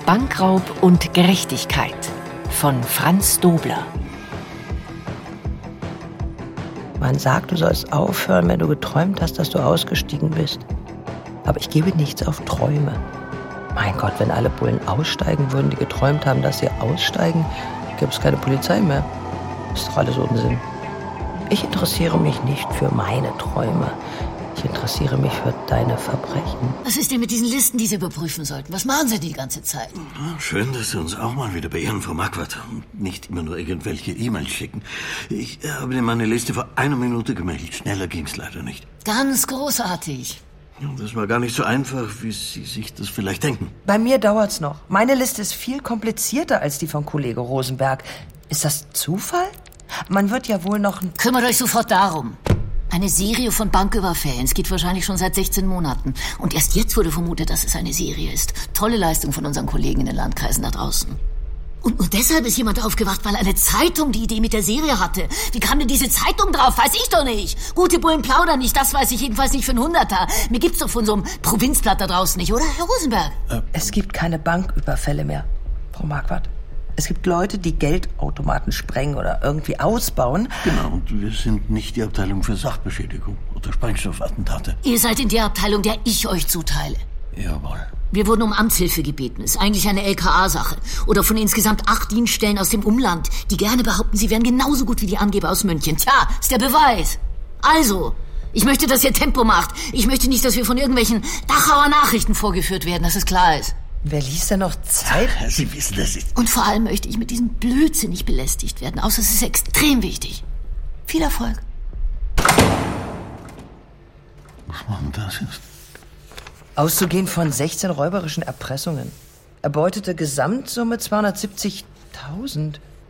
Bankraub und Gerechtigkeit von Franz Dobler. Man sagt, du sollst aufhören, wenn du geträumt hast, dass du ausgestiegen bist. Aber ich gebe nichts auf Träume. Mein Gott, wenn alle Bullen aussteigen würden, die geträumt haben, dass sie aussteigen, gäbe es keine Polizei mehr. Ist doch alles Unsinn. Ich interessiere mich nicht für meine Träume. Ich interessiere mich für deine Verbrechen. Was ist denn mit diesen Listen, die Sie überprüfen sollten? Was machen Sie die ganze Zeit? Schön, dass Sie uns auch mal wieder beehren, Frau Marquardt. Und nicht immer nur irgendwelche E-Mails schicken. Ich habe Ihnen meine Liste vor 1 Minute gemeldet. Schneller ging's leider nicht. Ganz großartig. Das war gar nicht so einfach, wie Sie sich das vielleicht denken. Bei mir dauert's noch. Meine Liste ist viel komplizierter als die von Kollege Rosenberg. Ist das Zufall? Man wird ja wohl noch... Kümmert euch sofort darum. Eine Serie von Banküberfällen. Es geht wahrscheinlich schon seit 16 Monaten. Und erst jetzt wurde vermutet, dass es eine Serie ist. Tolle Leistung von unseren Kollegen in den Landkreisen da draußen. Und nur deshalb ist jemand aufgewacht, weil eine Zeitung die Idee mit der Serie hatte. Wie kam denn diese Zeitung drauf? Weiß ich doch nicht. Gute Bullen plaudern nicht, das weiß ich jedenfalls nicht für einen Hunderter. Mir gibt's doch von so einem Provinzblatt da draußen nicht, oder, Herr Rosenberg? Es gibt keine Banküberfälle mehr, Frau Marquardt. Es gibt Leute, die Geldautomaten sprengen oder irgendwie ausbauen. Genau, und wir sind nicht die Abteilung für Sachbeschädigung oder Sprengstoffattentate. Ihr seid in der Abteilung, der ich euch zuteile. Jawohl. Wir wurden um Amtshilfe gebeten. Ist eigentlich eine LKA-Sache. Oder von insgesamt 8 Dienststellen aus dem Umland, die gerne behaupten, sie wären genauso gut wie die Angeber aus München. Tja, ist der Beweis. Also, ich möchte, dass ihr Tempo macht. Ich möchte nicht, dass wir von irgendwelchen Dachauer Nachrichten vorgeführt werden, dass es klar ist. Wer liest denn noch Zeit? Sie wissen, das ist... Und vor allem möchte ich mit diesem Blödsinn nicht belästigt werden. Außer es ist extrem wichtig. Viel Erfolg. Und das ist... Auszugehen von 16 räuberischen Erpressungen. Erbeutete Gesamtsumme 270.000.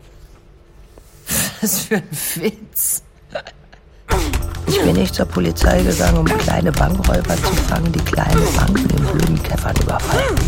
Was für ein Witz. Ich bin nicht zur Polizei gegangen, um kleine Bankräuber zu fangen, die kleine Banken in blöden Käffern überfallen.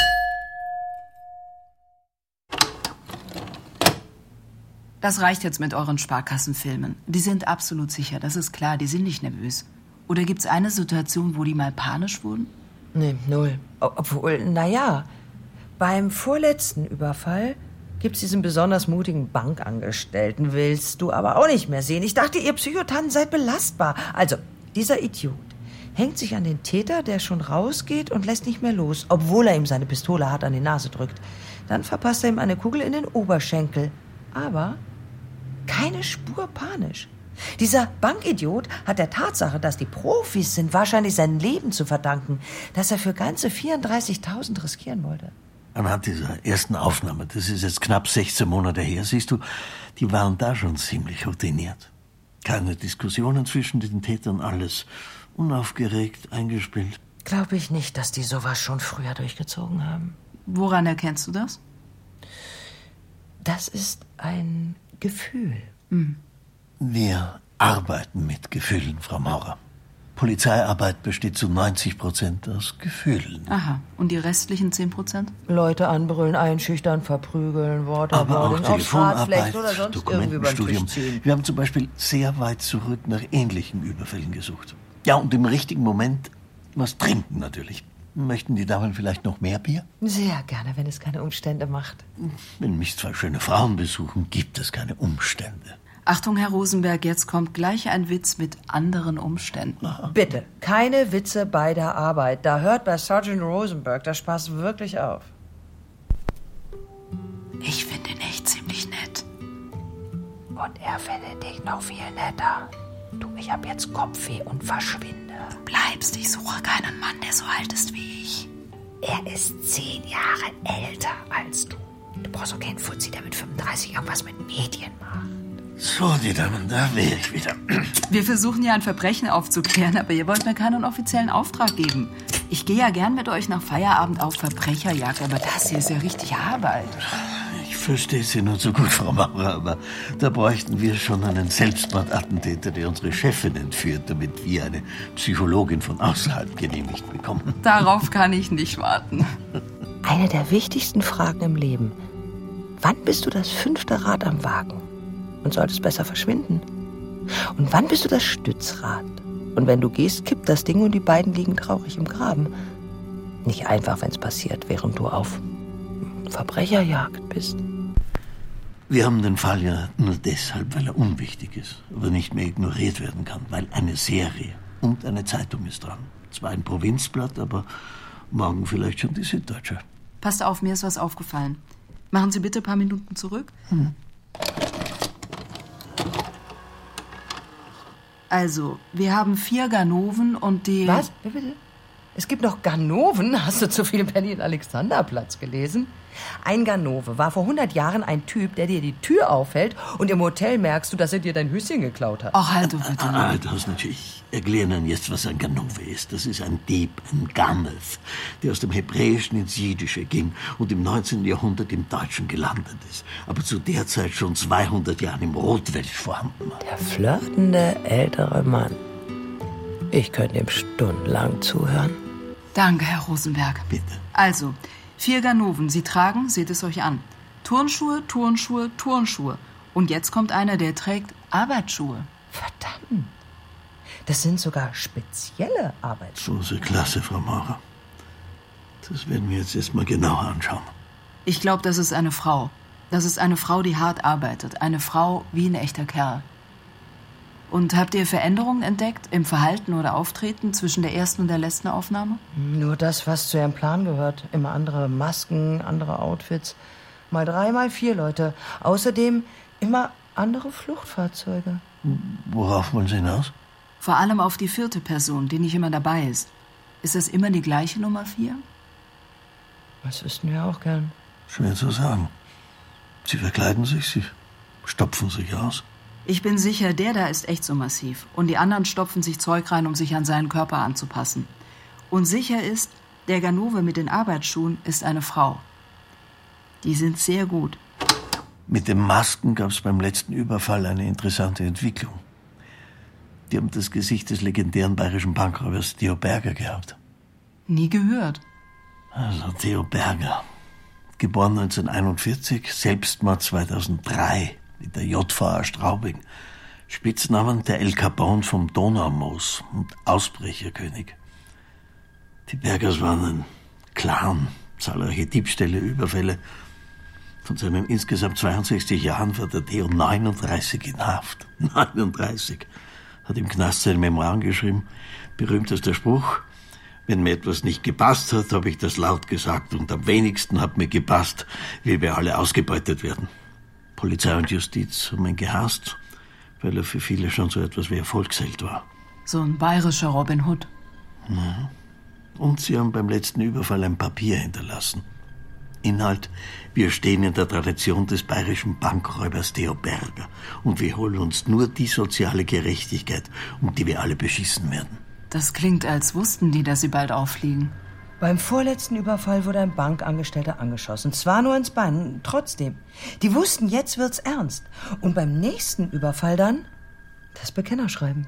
Das reicht jetzt mit euren Sparkassenfilmen. Die sind absolut sicher, das ist klar, die sind nicht nervös. Oder gibt's eine Situation, wo die mal panisch wurden? Nee, null. Obwohl, naja, beim vorletzten Überfall gibt's diesen besonders mutigen Bankangestellten. Willst du aber auch nicht mehr sehen. Ich dachte, ihr Psychotanten seid belastbar. Also, dieser Idiot hängt sich an den Täter, der schon rausgeht und lässt nicht mehr los, obwohl er ihm seine Pistole hart an die Nase drückt. Dann verpasst er ihm eine Kugel in den Oberschenkel. Aber keine Spur panisch. Dieser Bankidiot hat der Tatsache, dass die Profis sind, wahrscheinlich sein Leben zu verdanken, dass er für ganze 34.000 riskieren wollte. Anhand dieser ersten Aufnahme, das ist jetzt knapp 16 Monate her, siehst du, die waren da schon ziemlich routiniert. Keine Diskussionen zwischen den Tätern, alles unaufgeregt eingespielt. Glaube ich nicht, dass die sowas schon früher durchgezogen haben. Woran erkennst du das? Das ist ein Gefühl. Wir arbeiten mit Gefühlen, Frau Maurer. Polizeiarbeit besteht zu 90% aus Gefühlen. Aha, und die restlichen 10%? Leute anbrüllen, einschüchtern, verprügeln, Worte Aber auch aufs Rad Telefonarbeit, flechten oder sonst irgendwie beim Dokumentenstudium. Tisch ziehen. Wir haben zum Beispiel sehr weit zurück nach ähnlichen Überfällen gesucht. Ja, und im richtigen Moment was trinken natürlich. Möchten die Damen vielleicht noch mehr Bier? Sehr gerne, wenn es keine Umstände macht. Wenn mich 2 schöne Frauen besuchen, gibt es keine Umstände. Achtung, Herr Rosenberg, jetzt kommt gleich ein Witz mit anderen Umständen. Bitte, keine Witze bei der Arbeit. Da hört bei Sergeant Rosenberg der Spaß wirklich auf. Ich finde ihn echt ziemlich nett. Und er findet dich noch viel netter. Du, ich hab jetzt Kopfweh und verschwinde. Du bleibst, ich suche keinen Mann, der so alt ist wie ich. Er ist 10 Jahre älter als du. Du brauchst auch keinen Fuzzi, der mit 35 irgendwas mit Medien macht. So, die Damen, da wäre ich wieder. Wir versuchen ja ein Verbrechen aufzuklären, aber ihr wollt mir keinen offiziellen Auftrag geben. Ich gehe ja gern mit euch nach Feierabend auf Verbrecherjagd, aber das hier ist ja richtig Arbeit. Ich verstehe Sie nur so gut, Frau Maurer, aber da bräuchten wir schon einen Selbstmordattentäter, der unsere Chefin entführt, damit wir eine Psychologin von außerhalb genehmigt bekommen. Darauf kann ich nicht warten. Eine der wichtigsten Fragen im Leben. Wann bist du das 5. Rad am Wagen und solltest besser verschwinden? Und wann bist du das Stützrad? Und wenn du gehst, kippt das Ding und die beiden liegen traurig im Graben. Nicht einfach, wenn es passiert, während du auf Verbrecherjagd bist. Wir haben den Fall ja nur deshalb, weil er unwichtig ist, aber nicht mehr ignoriert werden kann, weil eine Serie und eine Zeitung ist dran. Zwar ein Provinzblatt, aber morgen vielleicht schon die Süddeutsche. Passt auf, mir ist was aufgefallen. Machen Sie bitte ein paar Minuten zurück. Also, wir haben 4 Ganoven und die... Was? Bitte? Es gibt noch Ganoven? Hast du zu viel Berlin-Alexanderplatz gelesen? Ein Ganove war vor 100 Jahren ein Typ, der dir die Tür aufhält und im Hotel merkst du, dass er dir dein Höschen geklaut hat. Ach, halt du bitte. Das natürlich. Erklären Ihnen jetzt, was ein Ganove ist. Das ist ein Dieb, ein Ganev, der aus dem Hebräischen ins Jiddische ging und im 19. Jahrhundert im Deutschen gelandet ist, aber zu der Zeit schon 200 Jahren im Rotwelsch vorhanden war. Der flirtende ältere Mann. Ich könnte ihm stundenlang zuhören. Danke, Herr Rosenberg. Bitte. Also, 4 Ganoven. Sie tragen, seht es euch an, Turnschuhe, Turnschuhe, Turnschuhe. Und jetzt kommt einer, der trägt Arbeitsschuhe. Verdammt. Das sind sogar spezielle Arbeitsschuhe. Große Klasse, Frau Maurer. Das werden wir jetzt erstmal genauer anschauen. Ich glaube, das ist eine Frau. Das ist eine Frau, die hart arbeitet. Eine Frau wie ein echter Kerl. Und habt ihr Veränderungen entdeckt im Verhalten oder Auftreten zwischen der ersten und der letzten Aufnahme? Nur das, was zu ihrem Plan gehört. Immer andere Masken, andere Outfits. Mal 3, mal 4 Leute. Außerdem immer andere Fluchtfahrzeuge. Worauf wollen Sie hinaus? Vor allem auf die 4. Person, die nicht immer dabei ist. Ist das immer die gleiche Nummer 4? Das wüssten wir auch gern. Schwer zu sagen. Sie verkleiden sich, sie stopfen sich aus. Ich bin sicher, der da ist echt so massiv. Und die anderen stopfen sich Zeug rein, um sich an seinen Körper anzupassen. Und sicher ist, der Ganove mit den Arbeitsschuhen ist eine Frau. Die sind sehr gut. Mit den Masken gab es beim letzten Überfall eine interessante Entwicklung. Die haben das Gesicht des legendären bayerischen Bankräubers Theo Berger gehabt. Nie gehört. Also Theo Berger, geboren 1941, Selbstmord 2003 in der JVA Straubing. Spitznamen der El Capone vom Donaumoos und Ausbrecherkönig. Die Bergers waren ein Clan, zahlreiche Diebstähle, Überfälle. Von seinen insgesamt 62 Jahren war der Theo 39 in Haft. 39. Hat im Knast seine Memoiren geschrieben. Berühmtester Spruch: Wenn mir etwas nicht gepasst hat, habe ich das laut gesagt. Und am wenigsten hat mir gepasst, wie wir alle ausgebeutet werden. Polizei und Justiz haben ihn gehasst, weil er für viele schon so etwas wie Erfolgsheld war. So ein bayerischer Robin Hood. Ja. Und sie haben beim letzten Überfall ein Papier hinterlassen. Inhalt: Wir stehen in der Tradition des bayerischen Bankräubers Theo Berger und wir holen uns nur die soziale Gerechtigkeit, um die wir alle beschissen werden. Das klingt, als wussten die, dass sie bald auffliegen. Beim vorletzten Überfall wurde ein Bankangestellter angeschossen. Zwar nur ins Bein, trotzdem. Die wussten, jetzt wird's ernst. Und beim nächsten Überfall dann das Bekennerschreiben.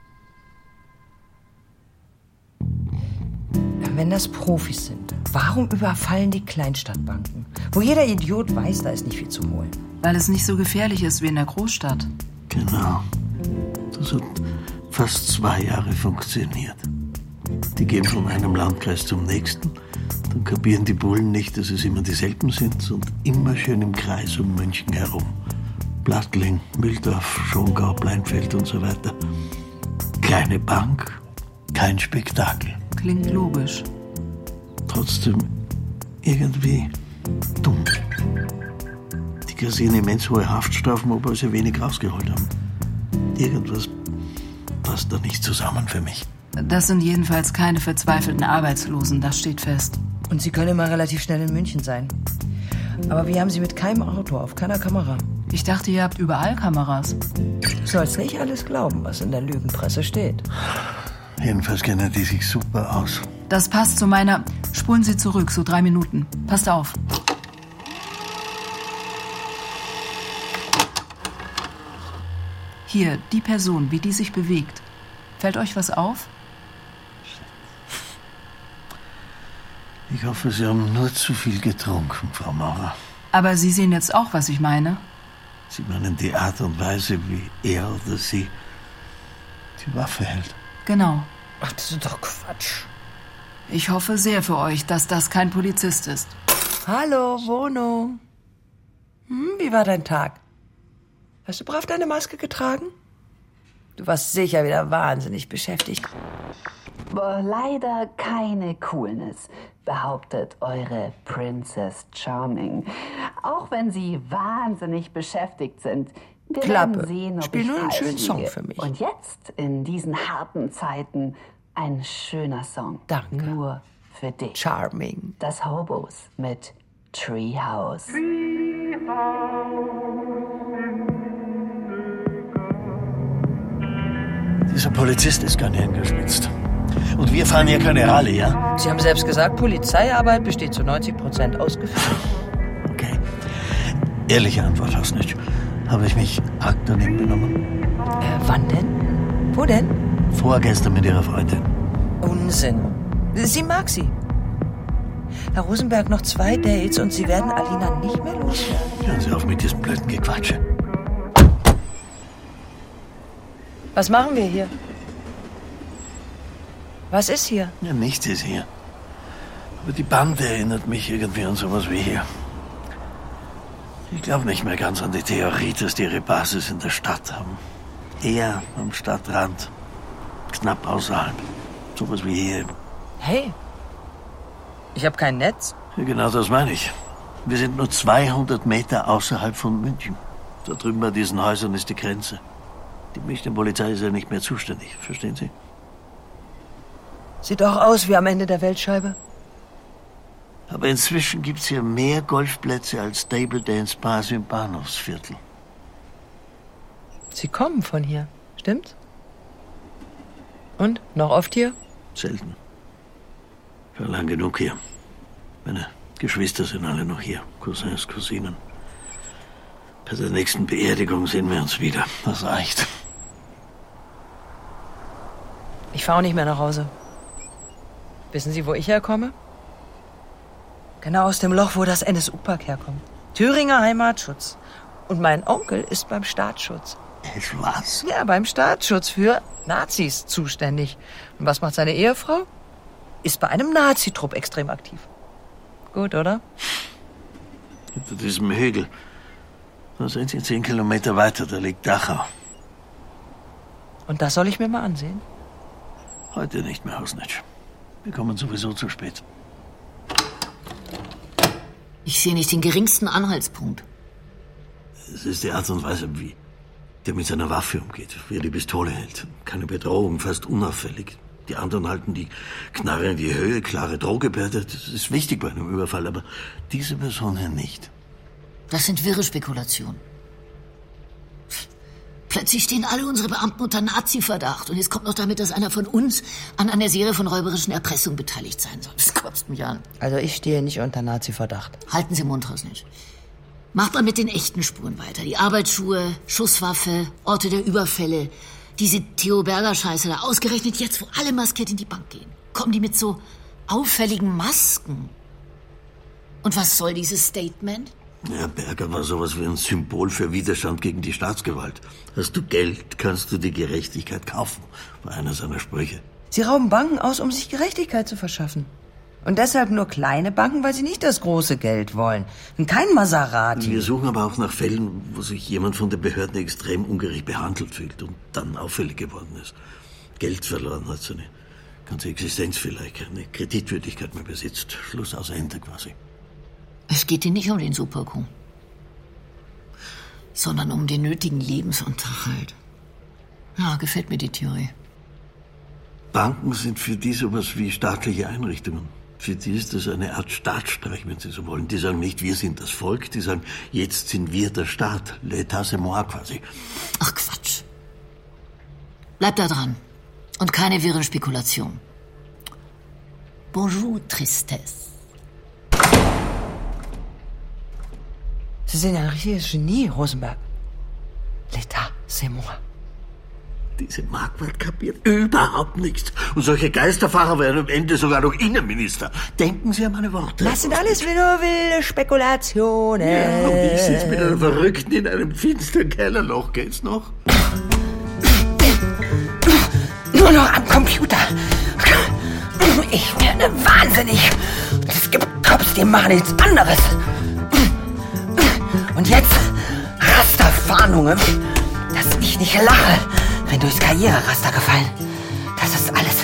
Wenn das Profis sind, warum überfallen die Kleinstadtbanken? Wo jeder Idiot weiß, da ist nicht viel zu holen. Weil es nicht so gefährlich ist wie in der Großstadt. Genau. Das hat fast 2 Jahre funktioniert. Die gehen von einem Landkreis zum nächsten. Dann kapieren die Bullen nicht, dass es immer dieselben sind und immer schön im Kreis um München herum. Plattling, Mühldorf, Schongau, Bleinfeld und so weiter. Kleine Bank, kein Spektakel. Klingt logisch. Trotzdem irgendwie dumm. Die kassieren immens hohe Haftstrafen, obwohl sie wenig rausgeholt haben. Irgendwas passt da nicht zusammen für mich. Das sind jedenfalls keine verzweifelten Arbeitslosen, das steht fest. Und sie können immer relativ schnell in München sein. Aber wir haben sie mit keinem Auto, auf keiner Kamera. Ich dachte, ihr habt überall Kameras. Du sollst nicht alles glauben, was in der Lügenpresse steht. Jedenfalls kennen die sich super aus. Das passt zu meiner... Spulen Sie zurück, so 3 Minuten. Passt auf. Hier, die Person, wie die sich bewegt. Fällt euch was auf? Ich hoffe, Sie haben nur zu viel getrunken, Frau Maurer. Aber Sie sehen jetzt auch, was ich meine? Sie meinen die Art und Weise, wie er oder sie die Waffe hält. Genau. Ach, das ist doch Quatsch. Ich hoffe sehr für euch, dass das kein Polizist ist. Hallo, Wohnung. Wie war dein Tag? Hast du brav deine Maske getragen? Du warst sicher wieder wahnsinnig beschäftigt. Leider keine Coolness, behauptet eure Princess Charming. Auch wenn sie wahnsinnig beschäftigt sind. Wir Klappe. werden sehen, ob Spiel ich nur einen falsch schönen Song liege. für mich. Und jetzt, in diesen harten Zeiten, ein schöner Song. Danke. Nur für dich. Charming. Das Hobos mit Treehouse. Dieser Polizist ist gar nicht hingespitzt. Und wir fahren hier keine Rallye, ja? Sie haben selbst gesagt, Polizeiarbeit besteht zu 90% ausgeführt. Okay. Ehrliche Antwort hast nicht. Habe ich mich arg daneben benommen? Wann denn? Wo denn? Vorgestern mit ihrer Freundin. Unsinn. Sie mag sie. Herr Rosenberg, noch 2 Dates und Sie werden Alina nicht mehr loswerden. Hören Sie auf mit diesem blöden Gequatsche. Was machen wir hier? Was ist hier? Ja, nichts ist hier. Aber die Bande erinnert mich irgendwie an sowas wie hier. Ich glaube nicht mehr ganz an die Theorie, dass die ihre Basis in der Stadt haben. Eher am Stadtrand. Knapp außerhalb. Sowas wie hier. Hey, ich habe kein Netz. Ja, genau das meine ich. Wir sind nur 200 Meter außerhalb von München. Da drüben bei diesen Häusern ist die Grenze. Die Münchner-Polizei ist ja nicht mehr zuständig, verstehen Sie? Sieht auch aus wie am Ende der Weltscheibe. Aber inzwischen gibt's hier mehr Golfplätze als Stable Dance Bars im Bahnhofsviertel. Sie kommen von hier, stimmt's? Und? Noch oft hier? Selten. Schon lang genug hier. Meine Geschwister sind alle noch hier. Cousins, Cousinen. Bei der nächsten Beerdigung sehen wir uns wieder. Das reicht. Ich fahre auch nicht mehr nach Hause. Wissen Sie, wo ich herkomme? Genau aus dem Loch, wo das NSU-Pack herkommt. Thüringer Heimatschutz. Und mein Onkel ist beim Staatsschutz. Was? Ja, beim Staatsschutz für Nazis zuständig. Und was macht seine Ehefrau? Ist bei einem Nazitrupp extrem aktiv. Gut, oder? Hinter diesem Hügel. Da sind Sie 10 Kilometer weiter, da liegt Dachau. Und das soll ich mir mal ansehen? Heute nicht mehr, Hausnitsch. Wir kommen sowieso zu spät. Ich sehe nicht den geringsten Anhaltspunkt. Es ist die Art und Weise, wie der mit seiner Waffe umgeht, wie er die Pistole hält. Keine Bedrohung, fast unauffällig. Die anderen halten die Knarre in die Höhe, klare Drohgebärde. Das ist wichtig bei einem Überfall, aber diese Person hier nicht. Das sind wirre Spekulationen. Plötzlich stehen alle unsere Beamten unter Nazi-Verdacht. Und jetzt kommt noch damit, dass einer von uns an einer Serie von räuberischen Erpressungen beteiligt sein soll. Das kotzt mich an. Also ich stehe nicht unter Nazi-Verdacht. Halten Sie Mund raus nicht. Macht mal mit den echten Spuren weiter. Die Arbeitsschuhe, Schusswaffe, Orte der Überfälle. Diese Theo Berger-Scheiße da. Ausgerechnet jetzt, wo alle maskiert in die Bank gehen. Kommen die mit so auffälligen Masken. Und was soll dieses Statement? Ja, Berger war sowas wie ein Symbol für Widerstand gegen die Staatsgewalt. Hast du Geld, kannst du die Gerechtigkeit kaufen, war einer seiner Sprüche. Sie rauben Banken aus, um sich Gerechtigkeit zu verschaffen. Und deshalb nur kleine Banken, weil sie nicht das große Geld wollen. Und kein Maserati. Wir suchen aber auch nach Fällen, wo sich jemand von den Behörden extrem ungerecht behandelt fühlt und dann auffällig geworden ist. Geld verloren hat, seine ganze Existenz vielleicht, keine Kreditwürdigkeit mehr besitzt. Schluss aus Ende quasi. Es geht Ihnen nicht um den Supercoup, sondern um den nötigen Lebensunterhalt. Ja, gefällt mir die Theorie. Banken sind für die sowas wie staatliche Einrichtungen. Für die ist das eine Art Staatsstreich, wenn Sie so wollen. Die sagen nicht, wir sind das Volk, die sagen, jetzt sind wir der Staat. L'État c'est moi quasi. Ach Quatsch. Bleib da dran. Und keine wirren Spekulationen. Bonjour, Tristesse. Sie sind ein richtiges Genie, Rosenberg. L'État, c'est moi. Diese Marquardt kapiert überhaupt nichts. Und solche Geisterfahrer werden am Ende sogar noch Innenminister. Denken Sie an meine Worte. Das sind alles nur wilde Spekulationen. Ja, und ich sitze mit einem Verrückten in einem finsteren Kellerloch. Geht's noch? Nur noch am Computer. Ich werde wahnsinnig. Es gibt Cops, die machen nichts anderes. Und jetzt Rasterfahndungen, dass ich nicht lache, wenn durchs Karriereraster gefallen. Das ist alles.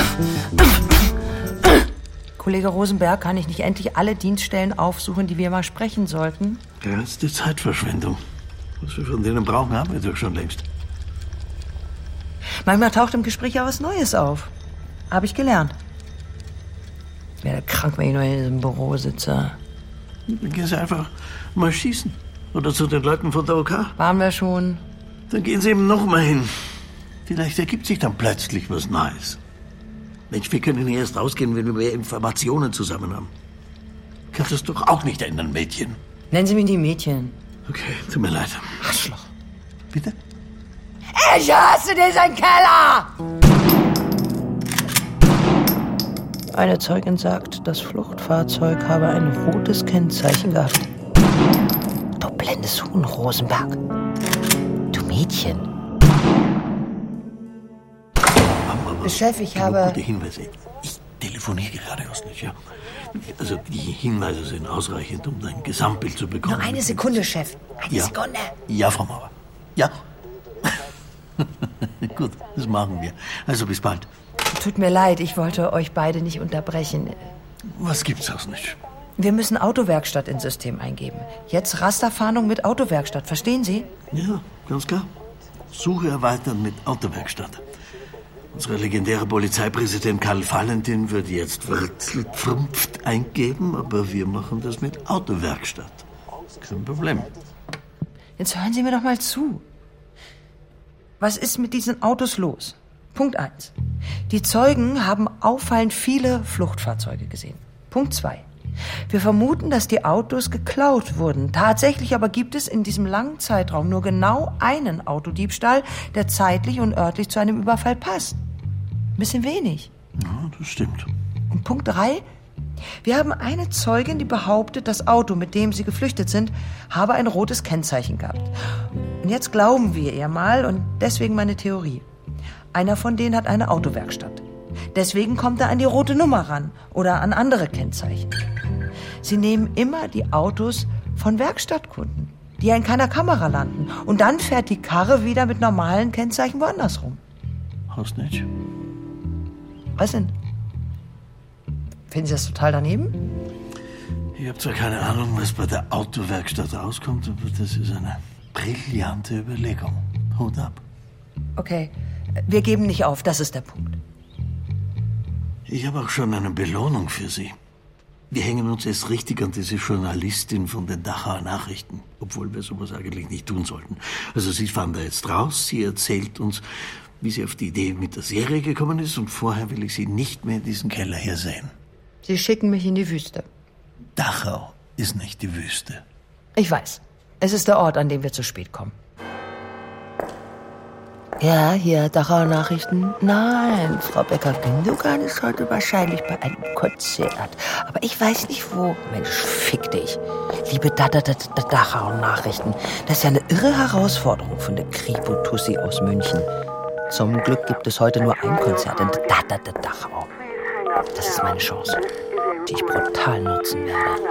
Kollege Rosenberg, kann ich nicht endlich alle Dienststellen aufsuchen, die wir mal sprechen sollten? Ja, das ist die Zeitverschwendung. Was wir von denen brauchen, haben wir doch schon längst. Manchmal taucht im Gespräch ja was Neues auf. Habe ich gelernt. Ich werde krank, wenn ich nur in diesem Büro sitze. Dann gehen Sie einfach mal schießen. Oder zu den Leuten von der OK. Waren wir schon. Dann gehen Sie eben noch mal hin. Vielleicht ergibt sich dann plötzlich was Neues. Mensch, wir können ja erst rausgehen, wenn wir mehr Informationen zusammen haben. Kann das doch auch nicht ändern, Mädchen. Nennen Sie mich die Mädchen. Okay, tut mir leid. Arschloch. Bitte? Ich hasse diesen Keller! Eine Zeugin sagt, das Fluchtfahrzeug habe ein rotes Kennzeichen gehabt. Du blendes Huhn, Rosenberg. Du Mädchen. Chef, ich habe... Gute Hinweise. Ich telefoniere gerade aus nicht, ja. Also die Hinweise sind ausreichend, um dein Gesamtbild zu bekommen. Nur eine Sekunde, Chef. Eine Sekunde. Ja, Frau Mauer. Ja. Gut, das machen wir. Also bis bald. Tut mir leid, ich wollte euch beide nicht unterbrechen. Was gibt's aus nicht? Wir müssen Autowerkstatt ins System eingeben. Jetzt Rasterfahndung mit Autowerkstatt, verstehen Sie? Ja, ganz klar. Suche erweitern mit Autowerkstatt. Unser legendärer Polizeipräsident Karl Valentin würde jetzt Wurzelpfrumpft eingeben, aber wir machen das mit Autowerkstatt. Kein Problem. Jetzt hören Sie mir doch mal zu. Was ist mit diesen Autos los? Punkt 1. Die Zeugen haben auffallend viele Fluchtfahrzeuge gesehen. Punkt 2. Wir vermuten, dass die Autos geklaut wurden. Tatsächlich aber gibt es in diesem langen Zeitraum nur genau einen Autodiebstahl, der zeitlich und örtlich zu einem Überfall passt. Ein bisschen wenig. Ja, das stimmt. Und Punkt 3. Wir haben eine Zeugin, die behauptet, das Auto, mit dem sie geflüchtet sind, habe ein rotes Kennzeichen gehabt. Und jetzt glauben wir ihr mal, und deswegen meine Theorie. Einer von denen hat eine Autowerkstatt. Deswegen kommt er an die rote Nummer ran oder an andere Kennzeichen. Sie nehmen immer die Autos von Werkstattkunden, die ja in keiner Kamera landen. Und dann fährt die Karre wieder mit normalen Kennzeichen woanders rum. Hast nicht? Was denn? Finden Sie das total daneben? Ich habe zwar keine Ahnung, was bei der Autowerkstatt rauskommt, aber das ist eine brillante Überlegung. Hut ab. Okay, wir geben nicht auf, das ist der Punkt. Ich habe auch schon eine Belohnung für Sie. Wir hängen uns erst richtig an diese Journalistin von den Dachauer Nachrichten, obwohl wir sowas eigentlich nicht tun sollten. Also Sie fahren da jetzt raus, sie erzählt uns, wie sie auf die Idee mit der Serie gekommen ist, und vorher will ich Sie nicht mehr in diesen Keller hier sehen. Sie schicken mich in die Wüste. Dachau ist nicht die Wüste. Ich weiß. Es ist der Ort, an dem wir zu spät kommen. Ja, hier, Dachauer Nachrichten. Nein, Frau Becker-Gündogan ist heute wahrscheinlich bei einem Konzert. Aber ich weiß nicht wo. Mensch, fick dich. Liebe Dachauer Nachrichten. Das ist ja eine irre Herausforderung von der Kripo-Tussi aus München. Zum Glück gibt es heute nur ein Konzert in Dachau. Das ist meine Chance, die ich brutal nutzen werde.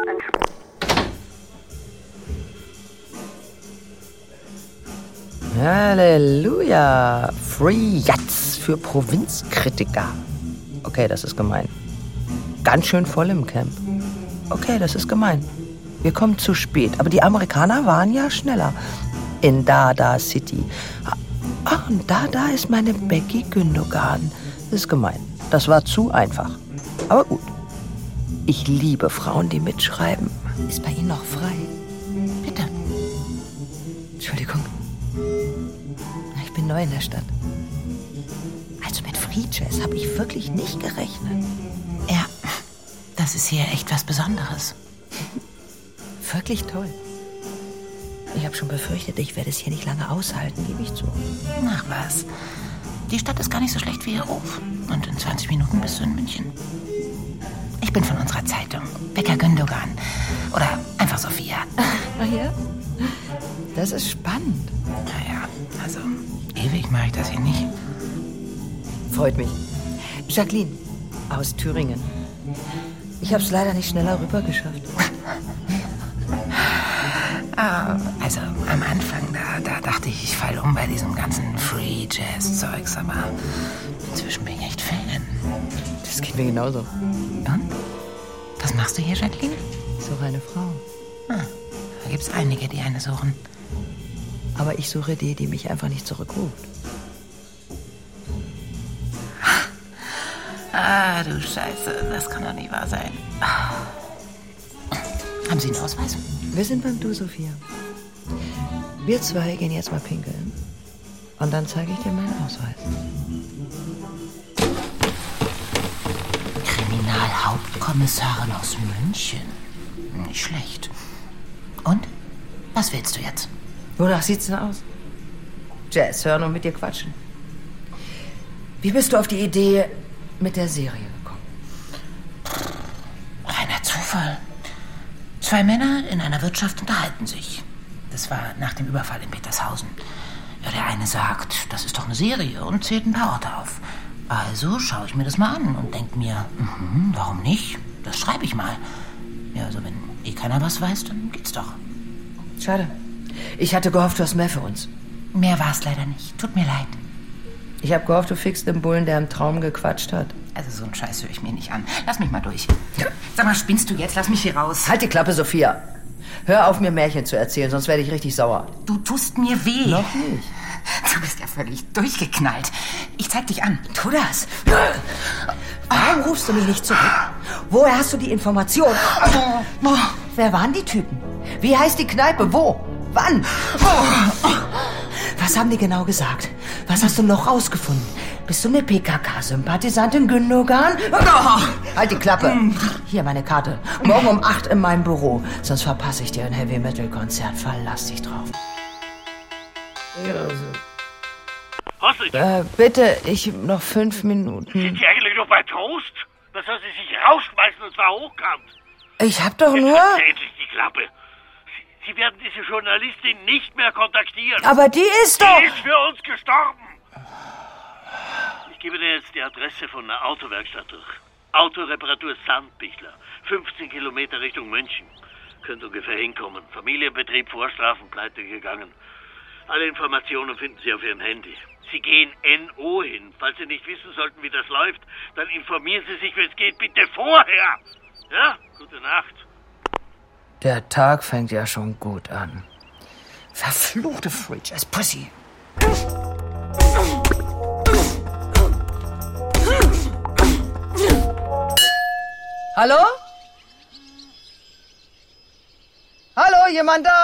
Halleluja! Free Jats für Provinzkritiker. Okay, das ist gemein. Ganz schön voll im Camp. Okay, das ist gemein. Wir kommen zu spät. Aber die Amerikaner waren ja schneller. In Dada City. Ach, und da ist meine Becky Gündogan. Das ist gemein. Das war zu einfach. Aber gut. Ich liebe Frauen, die mitschreiben. Ist bei Ihnen noch frei? Bitte. Entschuldigung. Ich bin neu in der Stadt. Also mit Free Jazz habe ich wirklich nicht gerechnet. Ja, das ist hier echt was Besonderes. Wirklich toll. Ich habe schon befürchtet, ich werde es hier nicht lange aushalten, gebe ich zu. Ach was. Die Stadt ist gar nicht so schlecht wie ihr Ruf. Und in 20 Minuten bist du in München. Ich bin von unserer Zeitung. Becker Gündogan. Oder einfach Sophia. Ach ja? Das ist spannend. Naja, also ewig mache ich das hier nicht. Freut mich. Jacqueline aus Thüringen. Ich hab's leider nicht schneller rüber geschafft. Also am Anfang, da dachte ich, ich falle um bei diesem ganzen Free-Jazz-Zeugs, aber inzwischen bin ich echt Fan. Das geht mir genauso. Und? Was machst du hier, Jacqueline? Ich suche eine Frau. Da gibt's einige, die eine suchen. Aber ich suche die mich einfach nicht zurückruft. Du Scheiße, das kann doch nicht wahr sein. Haben Sie einen Ausweis? Wir sind beim Du, Sophia. Wir zwei gehen jetzt mal pinkeln. Und dann zeige ich dir meinen Ausweis. Kriminalhauptkommissarin aus München. Nicht schlecht. Und? Was willst du jetzt? Wonach sieht's denn aus? Jazz hören und mit dir quatschen. Wie bist du auf die Idee mit der Serie gekommen? Reiner Zufall. 2 Männer in einer Wirtschaft unterhalten sich. Das war nach dem Überfall in Petershausen. Ja, der eine sagt, das ist doch eine Serie und zählt ein paar Orte auf. Also schaue ich mir das mal an und denke mir, warum nicht? Das schreibe ich mal. Ja, also wenn keiner was weiß, dann geht's doch. Schade. Ich hatte gehofft, du hast mehr für uns. Mehr war es leider nicht. Tut mir leid. Ich habe gehofft, du fixst den Bullen, der im Traum gequatscht hat. Also so einen Scheiß höre ich mir nicht an. Lass mich mal durch. Sag mal, spinnst du jetzt? Lass mich hier raus. Halt die Klappe, Sophia. Hör auf, mir Märchen zu erzählen, sonst werde ich richtig sauer. Du tust mir weh. Noch nicht. Du bist ja völlig durchgeknallt. Ich zeig dich an. Tu das. Warum rufst du mich nicht zurück? Woher hast du die Information? Wer waren die Typen? Wie heißt die Kneipe? Wo? Wann? Was haben die genau gesagt? Was hast du noch rausgefunden? Bist du eine PKK-Sympathisantin, Gündogan? Halt die Klappe. Hier meine Karte. Morgen um 8 in meinem Büro. Sonst verpasse ich dir ein Heavy-Metal-Konzert. Verlass dich drauf. Hast du Bitte, ich noch 5 Minuten. Sind Sie eigentlich noch bei Trost? Da soll sie sich rausschmeißen und zwar hochkant. Ich hab doch nur... Jetzt halten Sie endlich die Klappe. Sie werden diese Journalistin nicht mehr kontaktieren. Aber die ist doch... Die ist für uns gestorben. Ich gebe dir jetzt die Adresse von einer Autowerkstatt durch. Autoreparatur Sandbichler. 15 Kilometer Richtung München. Könnt ungefähr hinkommen. Familienbetrieb, Vorstrafen, pleite gegangen. Alle Informationen finden Sie auf Ihrem Handy. Sie gehen NO hin. Falls Sie nicht wissen sollten, wie das läuft, dann informieren Sie sich, wenn es geht, bitte vorher. Ja, gute Nacht. Der Tag fängt ja schon gut an. Verfluchte Free-Jazz Pussy. Hallo? Hallo, jemand da?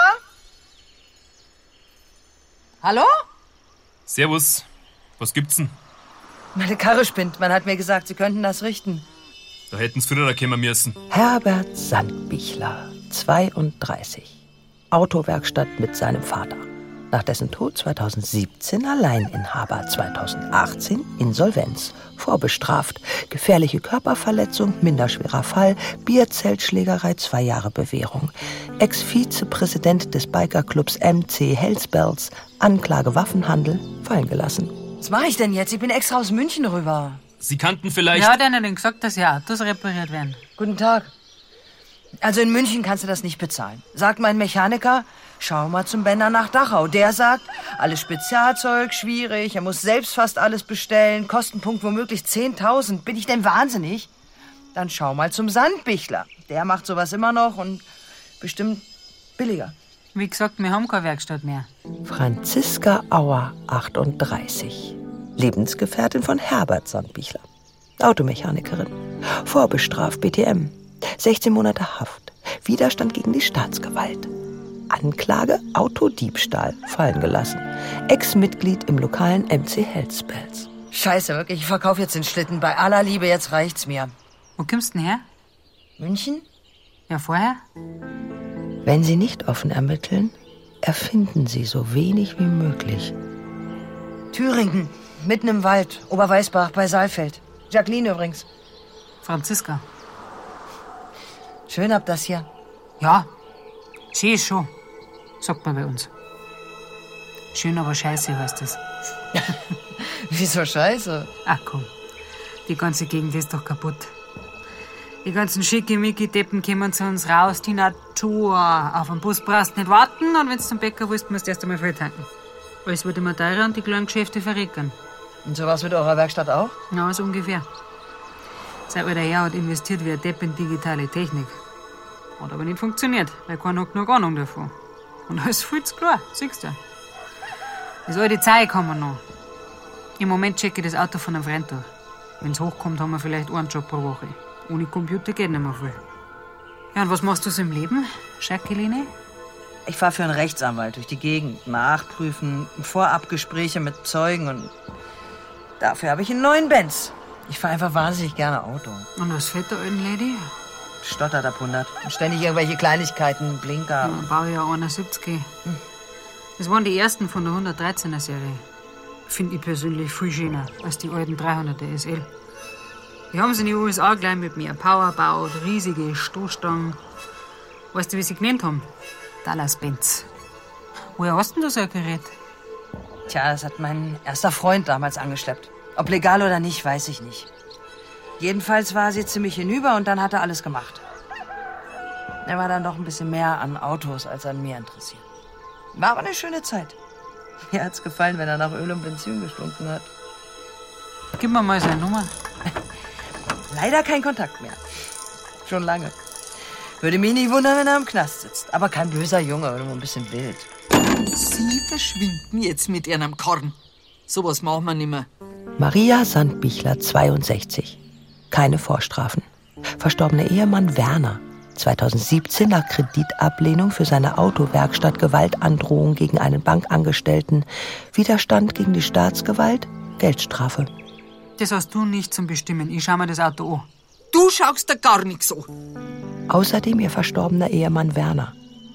Hallo? Servus. Was gibt's denn? Meine Karre spinnt. Man hat mir gesagt, Sie könnten das richten. Da hätten's früher kommen müssen. Herbert Sandbichler, 32. Autowerkstatt mit seinem Vater. Nach dessen Tod 2017 Alleininhaber, 2018 Insolvenz. Vorbestraft, gefährliche Körperverletzung, minderschwerer Fall, Bierzeltschlägerei, 2 Jahre Bewährung. Ex-Vizepräsident des Bikerclubs MC Hells Bells, Anklage Waffenhandel, fallen gelassen. Was mache ich denn jetzt? Ich bin extra aus München rüber. Sie kannten vielleicht... Ja, hat einer denn gesagt, dass hier Autos repariert werden? Guten Tag. Also in München kannst du das nicht bezahlen. Sagt mein Mechaniker, schau mal zum Bender nach Dachau. Der sagt, alles Spezialzeug, schwierig, er muss selbst fast alles bestellen, Kostenpunkt womöglich 10.000. Bin ich denn wahnsinnig? Dann schau mal zum Sandbichler. Der macht sowas immer noch und bestimmt billiger. Wie gesagt, wir haben keine Werkstatt mehr. Franziska Auer, 38. Lebensgefährtin von Herbert Sandbichler. Automechanikerin. Vorbestraft BTM. 16 Monate Haft. Widerstand gegen die Staatsgewalt. Anklage Autodiebstahl fallen gelassen. Ex-Mitglied im lokalen MC Hells Bells. Scheiße, wirklich. Ich verkaufe jetzt den Schlitten. Bei aller Liebe, jetzt reicht's mir. Wo kommst du denn her? München? Ja, vorher? Wenn Sie nicht offen ermitteln, erfinden Sie so wenig wie möglich. Thüringen, mitten im Wald, Oberweißbach bei Saalfeld. Jacqueline übrigens. Franziska. Schön habt das hier. Ja, schön ist schon, sagt man bei uns. Schön, aber scheiße heißt das. Wieso scheiße? Ach komm, die ganze Gegend ist doch kaputt. Die ganzen Schickimicki-Deppen kommen zu uns raus, die Natur. Auf den Bus brauchst du nicht warten und wenn du zum Bäcker willst, musst du erst einmal voll tanken. Alles wird immer teurer und die kleinen Geschäfte verreckern. Und sowas mit eurer Werkstatt auch? Ja, so ungefähr. Sein alter Herr hat investiert wie ein Depp in digitale Technik. Hat aber nicht funktioniert, weil keiner hat genug Ahnung davon. Und alles viel zu klar, siehst du. Das alte Zeug haben wir noch. Im Moment checke ich das Auto von einem Freund durch. Wenn's hochkommt, haben wir vielleicht einen Job pro Woche. Ohne Computer geht nicht mehr viel. Ja, und was machst du so im Leben, Jacqueline? Ich fahre für einen Rechtsanwalt durch die Gegend, nachprüfen, Vorabgespräche mit Zeugen und dafür habe ich einen neuen Benz. Ich fahre einfach wahnsinnig gerne Auto. Und was fährt der alten Lady? Stottert ab 100. Und ständig irgendwelche Kleinigkeiten, Blinker. Ja, Baujahr 71. Das waren die ersten von der 113er Serie. Finde ich persönlich viel schöner als die alten 300er SL. Die haben sie in den USA gleich mit mehr Power gebaut, riesige Stoßstangen. Weißt du, wie sie genannt haben? Dallas-Benz. Woher hast denn du so ein Gerät? Tja, das hat mein erster Freund damals angeschleppt. Ob legal oder nicht, weiß ich nicht. Jedenfalls war sie ziemlich hinüber und dann hat er alles gemacht. Er war dann doch ein bisschen mehr an Autos als an mir interessiert. War aber eine schöne Zeit. Mir hat's gefallen, wenn er nach Öl und Benzin gestunken hat. Gib mir mal seine Nummer. Leider kein Kontakt mehr. Schon lange. Würde mich nicht wundern, wenn er im Knast sitzt. Aber kein böser Junge, nur ein bisschen wild. Sie verschwinden jetzt mit ihrem Korn. Sowas machen wir nimmer. Maria Sandbichler, 62. Keine Vorstrafen. Verstorbener Ehemann Werner. 2017 nach Kreditablehnung für seine Autowerkstatt Gewaltandrohung gegen einen Bankangestellten. Widerstand gegen die Staatsgewalt, Geldstrafe. Das hast du nicht zum Bestimmen. Ich schau mir das Auto an. Du schaust da gar nichts an. Außerdem ihr verstorbener Ehemann Werner.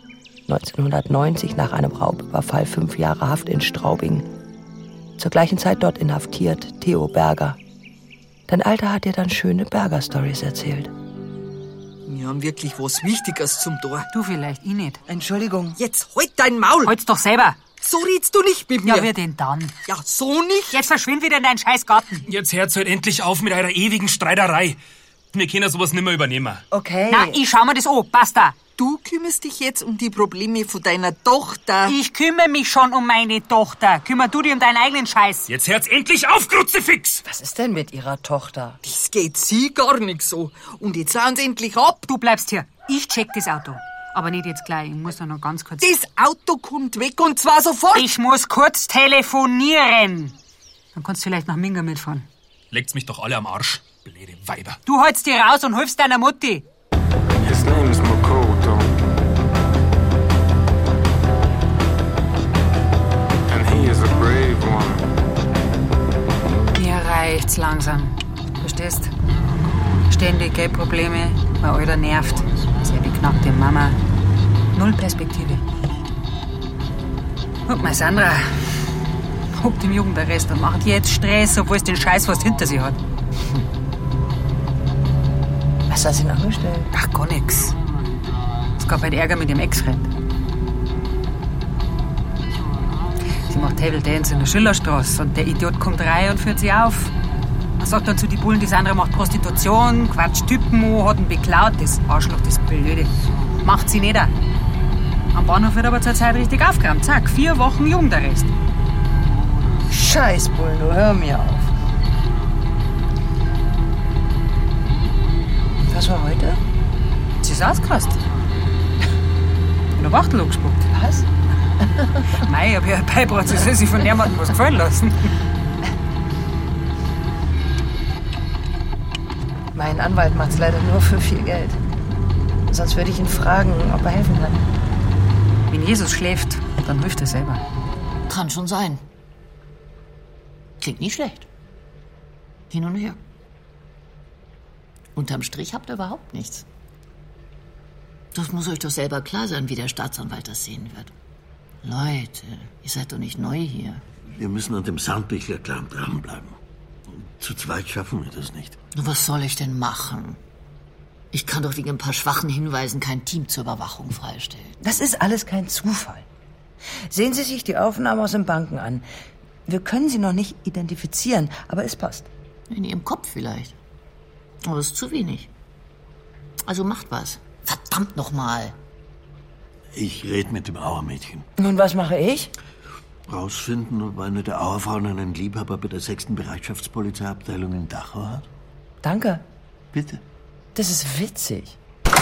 1990 nach einem Raubüberfall 5 Jahre Haft in Straubing. Zur gleichen Zeit dort inhaftiert, Theo Berger. Dein Alter hat dir dann schöne Berger-Stories erzählt. Wir haben wirklich was Wichtiges zum Tor. Du vielleicht, ich nicht. Entschuldigung. Jetzt halt dein Maul. Halt's doch selber. So redst du nicht mit mir. Ja, wie denn dann? Ja, so nicht. Jetzt verschwind wieder in deinen scheiß Garten. Jetzt hört's halt endlich auf mit eurer ewigen Streiterei. Wir können sowas nimmer übernehmen. Okay. Na, ich schau mir das an. Basta. Du kümmerst dich jetzt um die Probleme von deiner Tochter. Ich kümmere mich schon um meine Tochter. Kümmer du dich um deinen eigenen Scheiß. Jetzt hört's endlich auf, Kruzifix! Was ist denn mit ihrer Tochter? Das geht sie gar nicht so. Und jetzt sahen's endlich ab. Du bleibst hier. Ich check das Auto. Aber nicht jetzt gleich. Ich muss da noch ganz kurz... Das Auto kommt weg und zwar sofort. Ich muss kurz telefonieren. Dann kannst du vielleicht nach Minga mitfahren. Leckt's mich doch alle am Arsch, blöde Weiber. Du holst die raus und hilfst deiner Mutti. His name's Makoto. And he is a brave one. Mir reicht's langsam. Verstehst? Ständig Geldprobleme, mein Alter nervt. Sehr beknackte Mama. Null Perspektive. Und meine Sandra hockt im Jugendarrest und macht jetzt Stress, obwohl es den Scheiß fast hinter sie hat. Was hat sie denn angestellt? Ach, gar nix. Es gab halt Ärger mit dem Ex-Freund. Sie macht Table Dance in der Schillerstraße und der Idiot kommt rein und führt sie auf. Er sagt dann zu die Bullen, die Sandra macht Prostitution, quatscht Typen an, hat ihn beklaut. Das Arschloch, das Blöde. Macht sie nicht an. Am Bahnhof wird aber zur Zeit richtig aufgeräumt. Zack, 4 Wochen Jugendarrest. Scheiß Bullen, du hör mir auf. Was war heute? Sie ist ausgerastet. In der Wachtel angespuckt. Was? Mei, ich hab ja beigebracht, sie soll sich von niemandem was gefallen lassen. Mein Anwalt macht's leider nur für viel Geld. Sonst würde ich ihn fragen, ob er helfen kann. Wenn Jesus schläft, dann hilft er selber. Kann schon sein. Klingt nicht schlecht. Hin und her. Unterm Strich habt ihr überhaupt nichts. Das muss euch doch selber klar sein, wie der Staatsanwalt das sehen wird. Leute, ihr seid doch nicht neu hier. Wir müssen an dem Sandbichler-Clan dranbleiben. Zu zweit schaffen wir das nicht. Nur was soll ich denn machen? Ich kann doch wegen ein paar schwachen Hinweisen kein Team zur Überwachung freistellen. Das ist alles kein Zufall. Sehen Sie sich die Aufnahmen aus den Banken an. Wir können sie noch nicht identifizieren, aber es passt. In Ihrem Kopf vielleicht. Aber das ist zu wenig. Also macht was. Verdammt nochmal. Ich rede mit dem Auermädchen. Und was mache ich? Rausfinden, ob eine der Auerfrauen einen Liebhaber bei der 6. Bereitschaftspolizeiabteilung in Dachau hat. Danke. Bitte. Das ist witzig.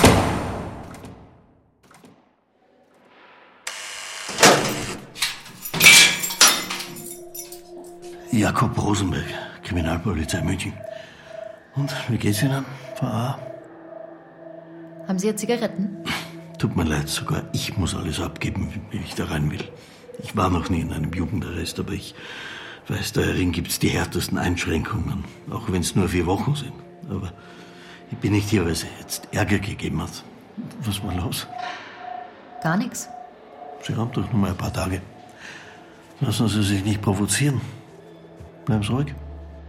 Jakob Rosenberg, Kriminalpolizei München. Und, wie geht's Ihnen, Frau Auer? Haben Sie jetzt Zigaretten? Tut mir leid, sogar ich muss alles abgeben, wenn ich da rein will. Ich war noch nie in einem Jugendarrest, aber ich weiß, darin gibt's die härtesten Einschränkungen, auch wenn es nur 4 Wochen sind. Aber ich bin nicht hier, weil es jetzt Ärger gegeben hat. Was war los? Gar nichts. Sie haben doch nur mal ein paar Tage. Lassen Sie sich nicht provozieren. Bleiben Sie ruhig.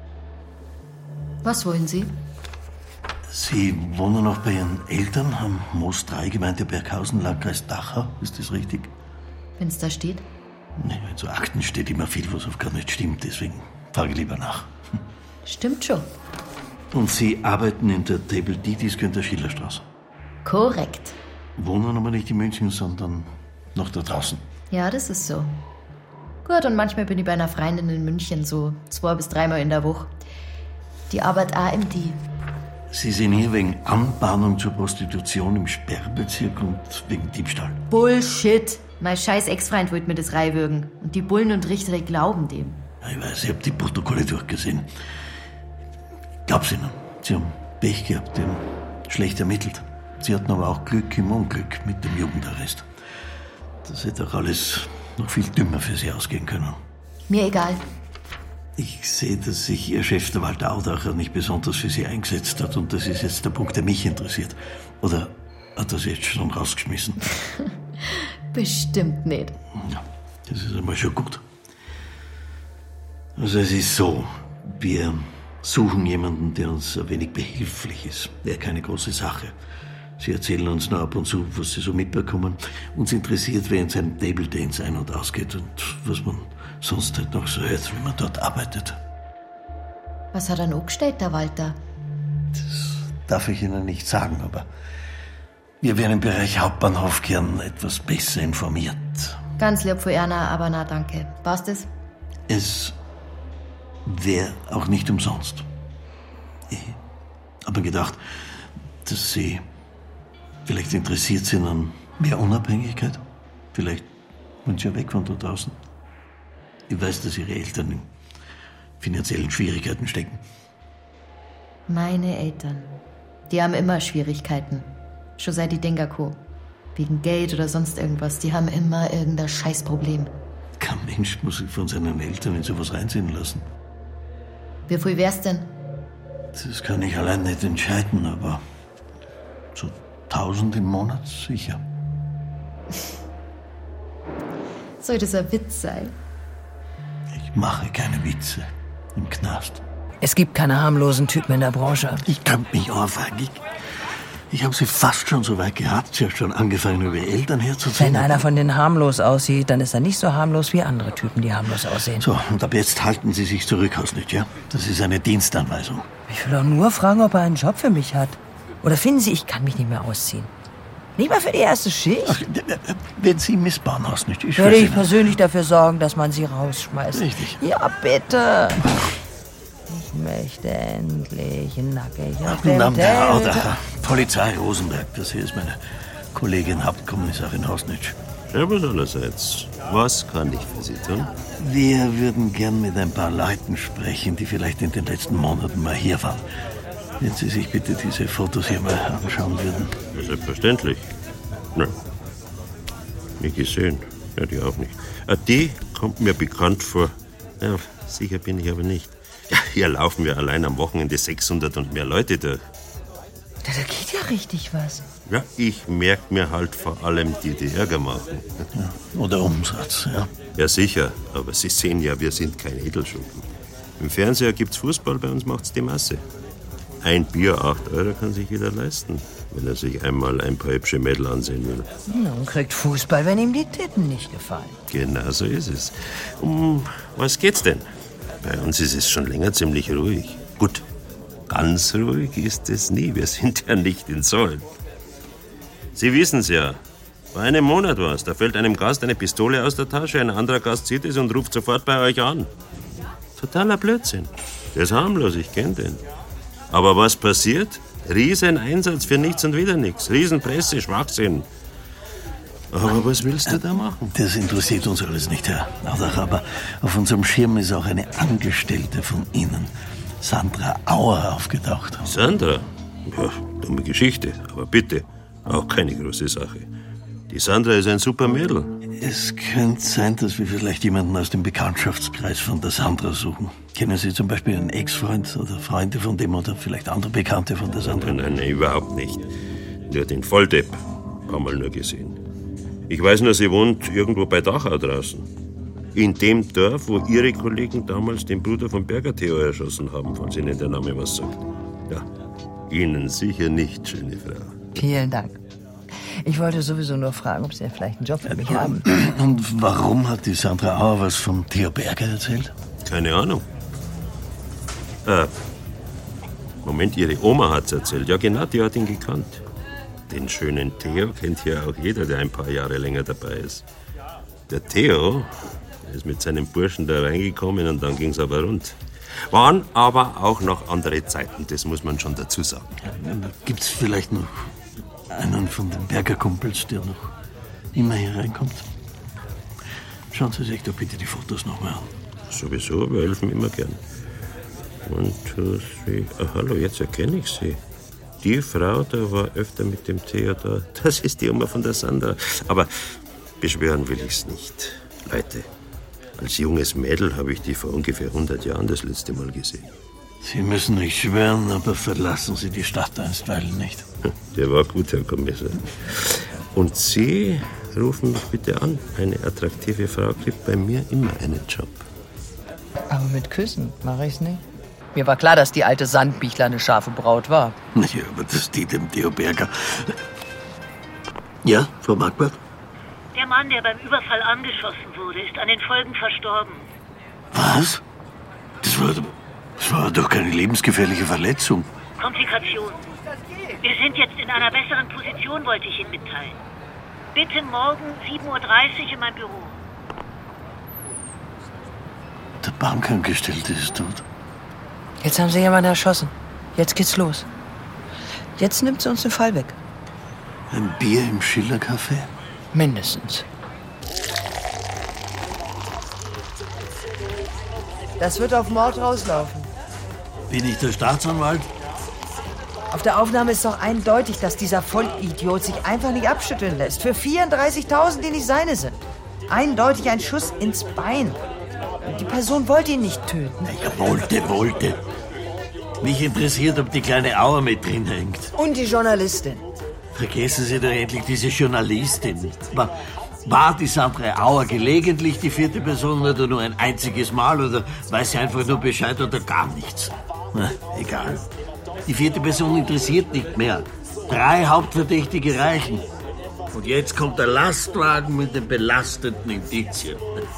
Was wollen Sie? Sie wohnen noch bei Ihren Eltern am Moos 3, Gemeinde Berghausen, Landkreis Dachau. Ist das richtig? Wenn's da steht? Nee, in so Akten steht immer viel, was oft gar nicht stimmt. Deswegen frage ich lieber nach. Stimmt schon. Und Sie arbeiten in der Table Didis Günther-Schiller-Straße? Korrekt. Wohnen aber nicht in München, sondern noch da draußen. Ja, das ist so. Gut, und manchmal bin ich bei einer Freundin in München so 2 bis 3 Mal in der Woche. Die arbeitet auch im Die. Sie sind hier wegen Anbahnung zur Prostitution im Sperrbezirk und wegen Diebstahl. Bullshit. Mein scheiß Ex-Freund wollte mir das reinwürgen. Und die Bullen und Richter, die glauben dem. Ich weiß, ich habe die Protokolle durchgesehen. Glaub's Ihnen. Sie haben Pech gehabt, die haben schlecht ermittelt. Sie hatten aber auch Glück im Unglück mit dem Jugendarrest. Das hätte auch alles noch viel dümmer für Sie ausgehen können. Mir egal. Ich sehe, dass sich Ihr Chef, der Walter Audacher, nicht besonders für Sie eingesetzt hat. Und das ist jetzt der Punkt, der mich interessiert. Oder hat er Sie jetzt schon rausgeschmissen? Bestimmt nicht. Ja, das ist einmal schon gut. Also es ist so, wir suchen jemanden, der uns ein wenig behilflich ist. Wäre keine große Sache. Sie erzählen uns nur ab und zu, was Sie so mitbekommen. Uns interessiert, wer in seinem Table Dance ein- und ausgeht und was man sonst halt noch so hört, wenn man dort arbeitet. Was hat er noch gestellt, der Walter? Das darf ich Ihnen nicht sagen, aber wir wären im Bereich Hauptbahnhof gern etwas besser informiert. Ganz lieb von Erna, aber na danke. Passt es? Es wäre auch nicht umsonst. Ich habe mir gedacht, dass Sie vielleicht interessiert sind an mehr Unabhängigkeit. Vielleicht wollen Sie ja weg von dort draußen. Ich weiß, dass Ihre Eltern in finanziellen Schwierigkeiten stecken. Meine Eltern. Die haben immer Schwierigkeiten. Schon seit die Dengako. Wegen Geld oder sonst irgendwas. Die haben immer irgendein Scheißproblem. Kein Mensch muss sich von seinen Eltern in sowas reinziehen lassen. Wie viel wär's denn? Das kann ich allein nicht entscheiden, aber so 1000 im Monat sicher. Soll das ein Witz sein? Ich mache keine Witze im Knast. Es gibt keine harmlosen Typen in der Branche. Ich kann mich aufwagen. Ich habe sie fast schon so weit gehabt. Sie hat schon angefangen, über ihre Eltern herzuziehen. Wenn einer von denen harmlos aussieht, dann ist er nicht so harmlos wie andere Typen, die harmlos aussehen. So, und ab jetzt halten Sie sich zurück, Hausnitsch, ja? Das ist eine Dienstanweisung. Ich will doch nur fragen, ob er einen Job für mich hat. Oder finden Sie, ich kann mich nicht mehr ausziehen? Nicht mal für die erste Schicht? Ach, wenn Sie missbauen, Hausnitsch, ich werde ich persönlich dafür sorgen, dass man Sie rausschmeißt. Richtig. Ja, bitte. Ich möchte endlich nackig auf dem Namen der Teller. Audacher. Polizei Rosenberg. Das hier ist meine Kollegin Hauptkommissarin Hausnitsch. Servus allerseits. Was kann ich für Sie tun? Wir würden gern mit ein paar Leuten sprechen, die vielleicht in den letzten Monaten mal hier waren. Wenn Sie sich bitte diese Fotos hier mal anschauen würden. Ja, selbstverständlich. Nein. Nie gesehen. Ja, die auch nicht. Die kommt mir bekannt vor. Ja, sicher bin ich aber nicht. Ja, hier laufen wir allein am Wochenende 600 und mehr Leute durch. Da geht ja richtig was. Ja, ich merke mir halt vor allem die Ärger machen. Ja, oder Umsatz, ja. Ja, sicher. Aber Sie sehen ja, wir sind kein Edelschuppen. Im Fernseher gibt's Fußball, bei uns macht's die Masse. Ein Bier, 8 € kann sich jeder leisten, wenn er sich einmal ein paar hübsche Mädel ansehen will. Ja, und kriegt Fußball, wenn ihm die Titten nicht gefallen. Genau so ist es. Um was geht's denn? Bei uns ist es schon länger ziemlich ruhig. Gut, ganz ruhig ist es nie. Wir sind ja nicht in Soll. Sie wissen's ja. Vor einem Monat war's. Da fällt einem Gast eine Pistole aus der Tasche, ein anderer Gast sieht es und ruft sofort bei euch an. Totaler Blödsinn. Der ist harmlos, ich kenn den. Aber was passiert? Rieseneinsatz für nichts und wieder nichts. Riesenpresse, Schwachsinn. Aber was willst du da machen? Das interessiert uns alles nicht, Herr Audach, aber auf unserem Schirm ist auch eine Angestellte von Ihnen, Sandra Auer, aufgetaucht. Sandra? Ja, dumme Geschichte, aber bitte, auch keine große Sache. Die Sandra ist ein super Mädel. Es könnte sein, dass wir vielleicht jemanden aus dem Bekanntschaftskreis von der Sandra suchen. Kennen Sie zum Beispiel einen Ex-Freund oder Freunde von dem oder vielleicht andere Bekannte von der Sandra? Nein, überhaupt nicht. Nur den Volldepp. Paar Mal nur gesehen. Ich weiß nur, sie wohnt irgendwo bei Dachau draußen. In dem Dorf, wo Ihre Kollegen damals den Bruder von Berger Theo erschossen haben, falls Ihnen der Name was sagt. Ja, Ihnen sicher nicht, schöne Frau. Vielen Dank. Ich wollte sowieso nur fragen, ob Sie vielleicht einen Job für mich haben. Und warum hat die Sandra Auer was von Theo Berger erzählt? Keine Ahnung. Moment, Ihre Oma hat's erzählt. Ja genau, die hat ihn gekannt. Den schönen Theo kennt ja auch jeder, der ein paar Jahre länger dabei ist. Der Theo, der ist mit seinem Burschen da reingekommen und dann ging's aber rund. Waren aber auch noch andere Zeiten, das muss man schon dazu sagen. Gibt's vielleicht noch einen von den Berger-Kumpels, der noch immer hier reinkommt? Schauen Sie sich doch bitte die Fotos nochmal an. Sowieso, wir helfen immer gern. Und hallo, jetzt erkenne ich sie. Die Frau, da war öfter mit dem Theo da. Das ist die Oma von der Sandra. Aber beschwören will ich's nicht. Leute, als junges Mädel habe ich die vor ungefähr 100 Jahren das letzte Mal gesehen. Sie müssen nicht schwören, aber verlassen Sie die Stadt einstweilen nicht. Der war gut, Herr Kommissar. Und Sie rufen mich bitte an. Eine attraktive Frau kriegt bei mir immer einen Job. Aber mit Küssen mache ich's nicht. Mir war klar, dass die alte Sandbichler eine scharfe Braut war. Ja, aber das steht dem Theo Berger. Ja, Frau Marquardt? Der Mann, der beim Überfall angeschossen wurde, ist an den Folgen verstorben. Was? Das war doch keine lebensgefährliche Verletzung. Komplikation. Wir sind jetzt in einer besseren Position, wollte ich Ihnen mitteilen. Bitte morgen 7:30 Uhr in mein Büro. Der Bankangestellte ist tot. Jetzt haben Sie jemanden erschossen. Jetzt geht's los. Jetzt nimmt sie uns den Fall weg. Ein Bier im Schiller-Café? Mindestens. Das wird auf Mord rauslaufen. Bin ich der Staatsanwalt? Auf der Aufnahme ist doch eindeutig, dass dieser Vollidiot sich einfach nicht abschütteln lässt. Für 34.000, die nicht seine sind. Eindeutig ein Schuss ins Bein. Die Person wollte ihn nicht töten. Ja, wollte. Mich interessiert, ob die kleine Auer mit drin hängt. Und die Journalistin. Vergessen Sie doch endlich diese Journalistin. War die Sandra Auer gelegentlich die vierte Person oder nur ein einziges Mal oder weiß sie einfach nur Bescheid oder gar nichts? Na, egal. Die vierte Person interessiert nicht mehr. 3 Hauptverdächtige reichen. Und jetzt kommt der Lastwagen mit den belastenden Indizien.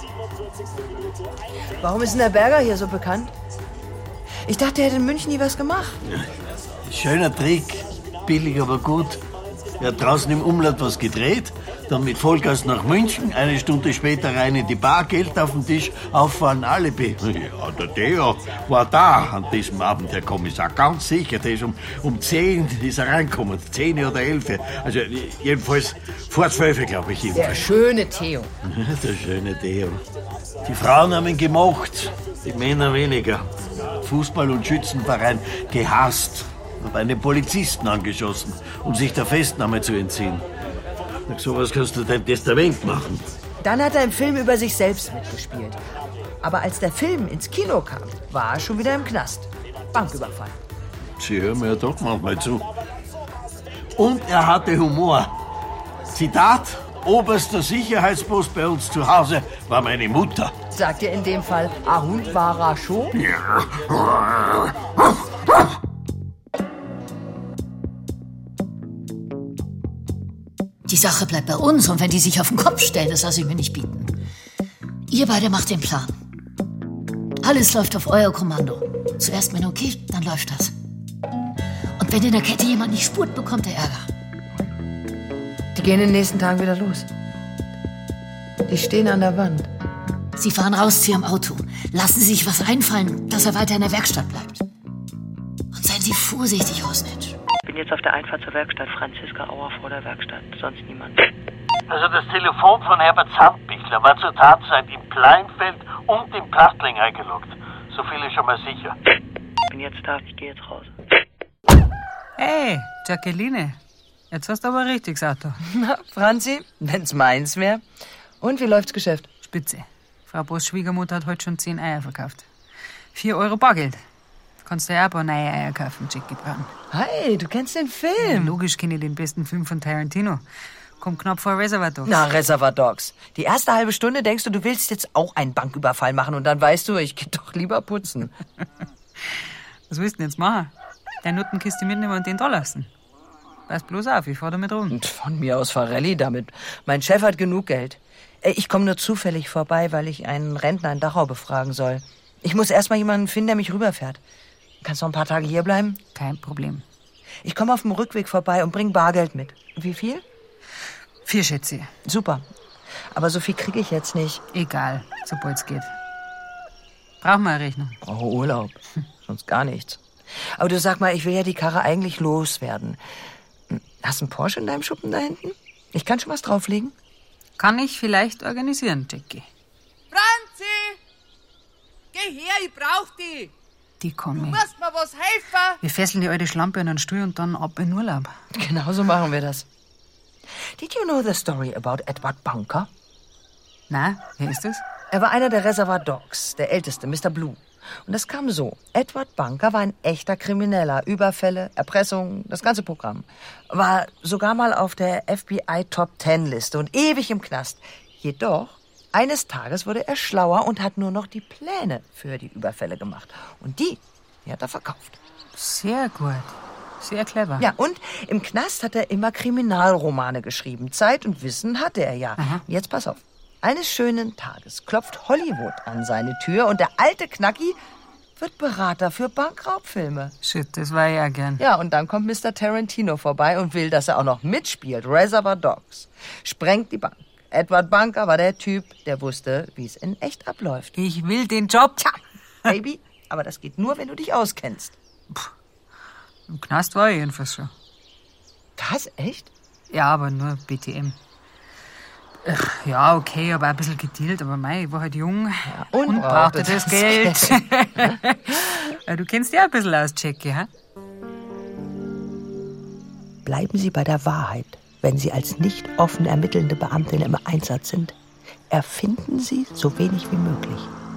Warum ist denn der Berger hier so bekannt? Ich dachte, er hätte in München nie was gemacht. Ja, schöner Trick. Billig, aber gut. Er hat draußen im Umland was gedreht, dann mit Vollgas nach München, 1 Stunde später rein in die Bar, Geld auf den Tisch, auffahren, Alibi. Ja, der Theo war da an diesem Abend, Herr Kommissar, ganz sicher. Der ist um 10 ist er reingekommen, 10 oder 11. Also jedenfalls vor 12, glaube ich. Der schöne Theo. Der schöne Theo. Die Frauen haben ihn gemocht, die Männer weniger. Fußball- und Schützenverein gehasst. Hab einen Polizisten angeschossen, um sich der Festnahme zu entziehen. Nach sowas kannst du dein Testament machen. Dann hat er im Film über sich selbst mitgespielt. Aber als der Film ins Kino kam, war er schon wieder im Knast. Banküberfall. Sie hören mir ja doch manchmal zu. Und er hatte Humor. Zitat: Oberster Sicherheitspost bei uns zu Hause war meine Mutter. Sagt ihr in dem Fall, a Hund war er schon? Ja. Die Sache bleibt bei uns und wenn die sich auf den Kopf stellen, das lasse ich mir nicht bieten. Ihr beide macht den Plan. Alles läuft auf euer Kommando. Zuerst Menno okay, dann läuft das. Wenn in der Kette jemand nicht spurt, bekommt er Ärger. Die gehen in den nächsten Tagen wieder los. Die stehen an der Wand. Sie fahren raus zu Ihrem Auto. Lassen Sie sich was einfallen, dass er weiter in der Werkstatt bleibt. Und seien Sie vorsichtig, Hosnitsch. Ich bin jetzt auf der Einfahrt zur Werkstatt. Franziska Auer vor der Werkstatt. Sonst niemand. Also das Telefon von Herbert Sandbichler war zur Tatzeit im Kleinfeld und im Plastling eingeloggt. So viel ist schon mal sicher. Ich bin jetzt da. Ich gehe jetzt raus. Hey, Jacqueline. Jetzt hast du aber ein richtiges Auto. Na, Franzi, wenn's meins wär. Und wie läuft's Geschäft? Spitze. Frau Boss' Schwiegermutter hat heute schon 10 Eier verkauft. 4 Euro Bargeld. Kannst du ja auch ein paar neue Eier kaufen, Jackie Brown. Hey, du kennst den Film. Ja, logisch kenne ich den besten Film von Tarantino. Kommt knapp vor Reservoir Dogs. Na, Reservoir Dogs. Die erste halbe Stunde denkst du willst jetzt auch einen Banküberfall machen und dann weißt du, ich geh doch lieber putzen. Was willst du denn jetzt machen? Deine Nuttenkiste mitnehmen und den da lassen? Pass bloß auf, ich fahr damit rum. Und von mir aus fahr Rallye damit. Mein Chef hat genug Geld. Ich komme nur zufällig vorbei, weil ich einen Rentner in Dachau befragen soll. Ich muss erst mal jemanden finden, der mich rüberfährt. Kannst du noch ein paar Tage hier bleiben? Kein Problem. Ich komme auf dem Rückweg vorbei und bring Bargeld mit. Wie viel? 4 Schätze. Super. Aber so viel kriege ich jetzt nicht. Egal, sobald's geht. Brauchen wir eine Rechnung? Brauche Urlaub. Sonst gar nichts. Aber du sag mal, ich will ja die Karre eigentlich loswerden. Hast du einen Porsche in deinem Schuppen da hinten? Ich kann schon was drauflegen. Kann ich vielleicht organisieren, Jackie. Franzi! Geh her, ich brauch die! Die kommen. Du musst mir was helfen! Wir fesseln die alte Schlampe an einen Stuhl und dann ab in Urlaub. Genau so machen wir das. Did you know the story about Edward Bunker? Na, wer ist das? Er war einer der Reservoir Dogs, der älteste, Mr. Blue. Und das kam so. Edward Bunker war ein echter Krimineller. Überfälle, Erpressung, das ganze Programm. War sogar mal auf der FBI Top 10 Liste und ewig im Knast. Jedoch, eines Tages wurde er schlauer und hat nur noch die Pläne für die Überfälle gemacht. Und die hat er verkauft. Sehr gut. Sehr clever. Ja, und im Knast hat er immer Kriminalromane geschrieben. Zeit und Wissen hatte er ja. Aha. Jetzt pass auf. Eines schönen Tages klopft Hollywood an seine Tür und der alte Knacki wird Berater für Bankraubfilme. Shit, das war ja gern. Ja, und dann kommt Mr. Tarantino vorbei und will, dass er auch noch mitspielt. Reservoir Dogs. Sprengt die Bank. Edward Bunker war der Typ, der wusste, wie es in echt abläuft. Ich will den Job. Tja, Baby, aber das geht nur, wenn du dich auskennst. Im Knast war ich jedenfalls schon. Was, echt? Ja, aber nur BTM. Ja, okay, aber ein bisschen gedealt. Aber mei, ich war halt jung und brauchte das Geld. Du kennst ja ein bisschen aus, Jackie, hä? Bleiben Sie bei der Wahrheit, wenn Sie als nicht offen ermittelnde Beamtin im Einsatz sind. Erfinden Sie so wenig wie möglich.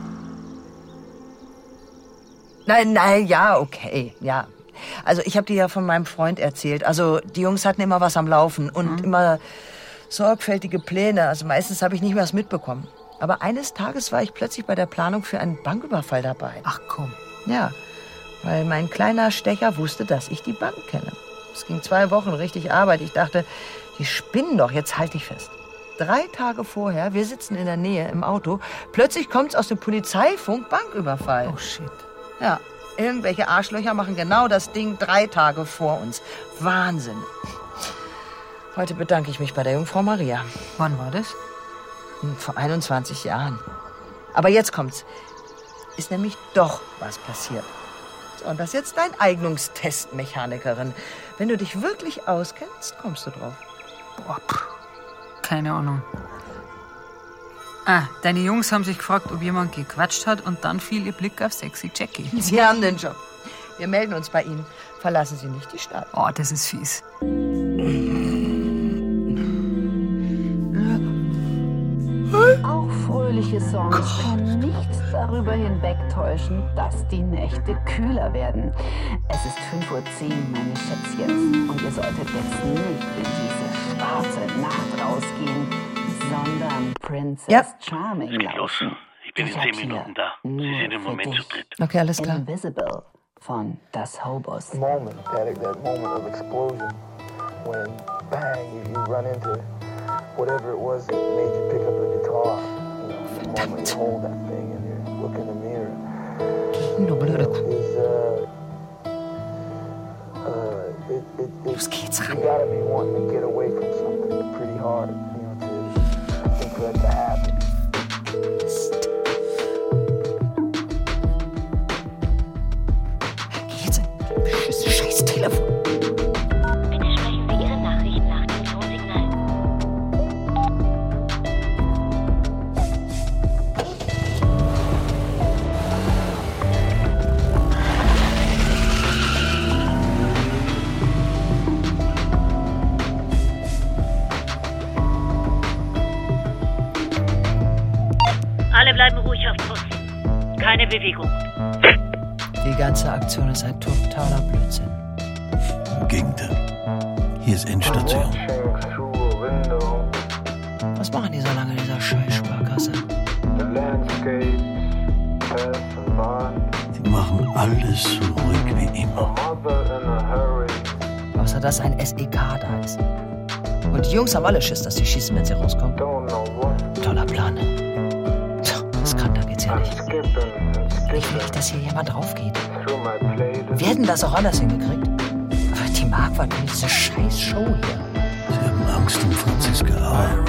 Nein, ja, okay, ja. Also ich habe dir ja von meinem Freund erzählt. Also die Jungs hatten immer was am Laufen und immer sorgfältige Pläne. Also meistens habe ich nicht mehr was mitbekommen. Aber eines Tages war ich plötzlich bei der Planung für einen Banküberfall dabei. Ach komm. Ja, weil mein kleiner Stecher wusste, dass ich die Bank kenne. Es ging 2 Wochen richtig Arbeit. Ich dachte, die spinnen doch, jetzt halte ich fest. 3 Tage vorher, wir sitzen in der Nähe im Auto, plötzlich kommt's aus dem Polizeifunk, Banküberfall. Oh shit. Ja, irgendwelche Arschlöcher machen genau das Ding 3 Tage vor uns. Wahnsinn. Heute bedanke ich mich bei der Jungfrau Maria. Wann war das? Vor 21 Jahren. Aber jetzt kommt's. Ist nämlich doch was passiert. So, und das ist jetzt dein Eignungstest, Mechanikerin. Wenn du dich wirklich auskennst, kommst du drauf. Boah, keine Ahnung. Ah, deine Jungs haben sich gefragt, ob jemand gequatscht hat und dann fiel ihr Blick auf sexy Jackie. Sie haben den Job. Wir melden uns bei Ihnen. Verlassen Sie nicht die Stadt. Oh, das ist fies. Auch fröhliche Songs können nichts darüber hinwegtäuschen, dass die Nächte kühler werden. Es ist 5:10 Uhr, meine Schätzchen. Und ihr solltet jetzt nicht in diese schwarze Nacht rausgehen, sondern Princess Charming lauschen. Ich bin in 10 Minuten da. Sie sind im Moment zu dritt. Okay, alles klar. Invisible von Das Hobos. That moment of explosion when bang, you run into whatever it was that made you pick up the guitar. You know, the moment you hold that thing and you look in the mirror. Los geht's ran. You gotta be wanting to get away from something pretty hard, I think for that to happen. Geht's? Beschissenes scheiß Telefon. Bitte sprechen Sie Ihre Nachricht nach dem Tonsignal. Alle bleiben ruhig auf Post. Keine Bewegung. Die ganze Aktion ist ein totaler Blödsinn. Im Gegenteil. Hier ist Endstation. Was machen die so lange in dieser Scheiß-Sparkasse? Die machen alles so ruhig wie immer. Außer dass ein SEK da ist. Und die Jungs haben alle Schiss, dass die schießen, wenn sie rauskommen. Toller Plan. Das kann, da geht's ja nicht. Ich will nicht, dass hier jemand draufgeht. Wir hätten das auch anders hingekriegt. Aber die Marquardt will diese scheiß Show hier. Sie haben Angst um Franziska Auer.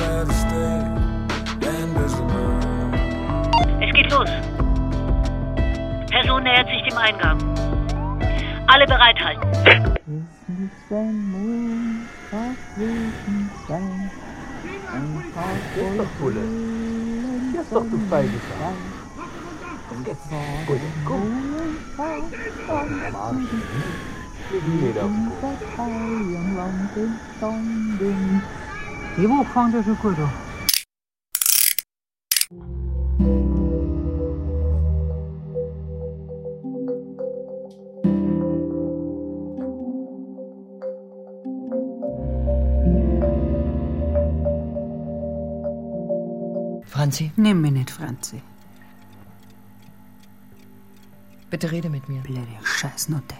Es geht los. Person nähert sich dem Eingang. Alle bereithalten. Jetzt doch, du feige Sau. Komm jetzt. Gut, komm. Am Arsch. Die Woche fängt ja schon gut an. Franzi? Nimm mich nicht, Franzi. Bitte rede mit mir. Blöde Scheißnutte.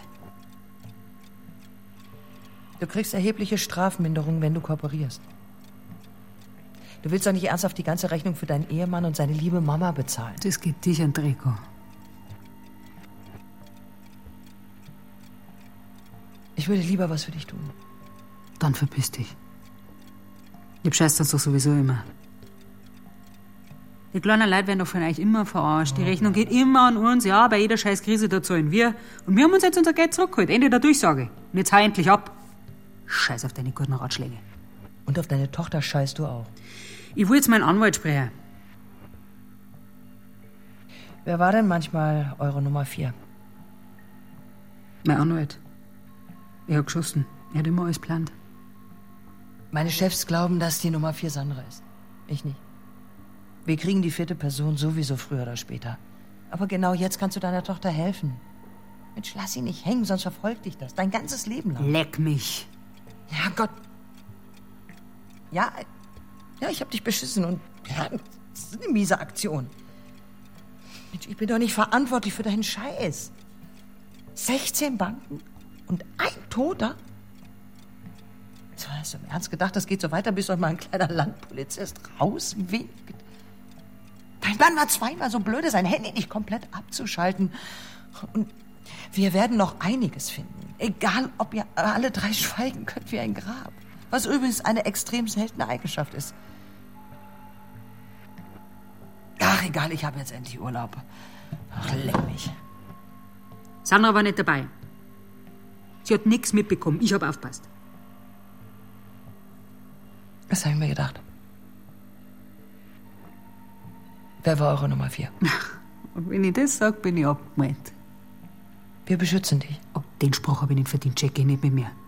Du kriegst erhebliche Strafminderung, wenn du kooperierst. Du willst doch nicht ernsthaft die ganze Rechnung für deinen Ehemann und seine liebe Mama bezahlen. Das geht dich an Trikot. Ich würde lieber was für dich tun. Dann verpiss dich. Ich scheiß das doch sowieso immer. Die kleinen Leute werden doch von euch immer verarscht. Die Rechnung geht immer an uns. Ja, bei jeder scheiß Krise da zahlen wir. Und wir haben uns jetzt unser Geld zurückgeholt. Ende der Durchsage. Und jetzt hau endlich ab. Scheiß auf deine guten Ratschläge. Und auf deine Tochter scheißt du auch. Ich will jetzt meinen Anwalt sprechen. Wer war denn manchmal eure Nummer 4? Mein Anwalt. Er hat geschossen. Er hat immer alles geplant. Meine Chefs glauben, dass die Nummer 4 Sandra ist. Ich nicht. Wir kriegen die 4. Person sowieso früher oder später. Aber genau jetzt kannst du deiner Tochter helfen. Mensch, lass sie nicht hängen, sonst verfolgt dich das. Dein ganzes Leben lang. Leck mich. Ja, Gott. Ja, ich hab dich beschissen und ja, das ist eine miese Aktion. Mensch, ich bin doch nicht verantwortlich für deinen Scheiß. 16 Banken und ein Toter? So, hast du im Ernst gedacht, das geht so weiter, bis euch mal ein kleiner Landpolizist rauswinkt? Dein Mann war 2-mal so blöde, sein Handy nicht komplett abzuschalten. Und wir werden noch einiges finden. Egal, ob ihr alle 3 schweigen könnt wie ein Grab. Was übrigens eine extrem seltene Eigenschaft ist. Ach, egal, ich habe jetzt endlich Urlaub. Ach, leck mich. Sandra war nicht dabei. Sie hat nichts mitbekommen. Ich habe aufgepasst. Das habe ich mir gedacht. Wer war eure Nummer 4? Und wenn ich das sage, bin ich abgemeldet. Wir beschützen dich. Oh, den Spruch habe ich nicht verdient. Jackie, nicht mit mir.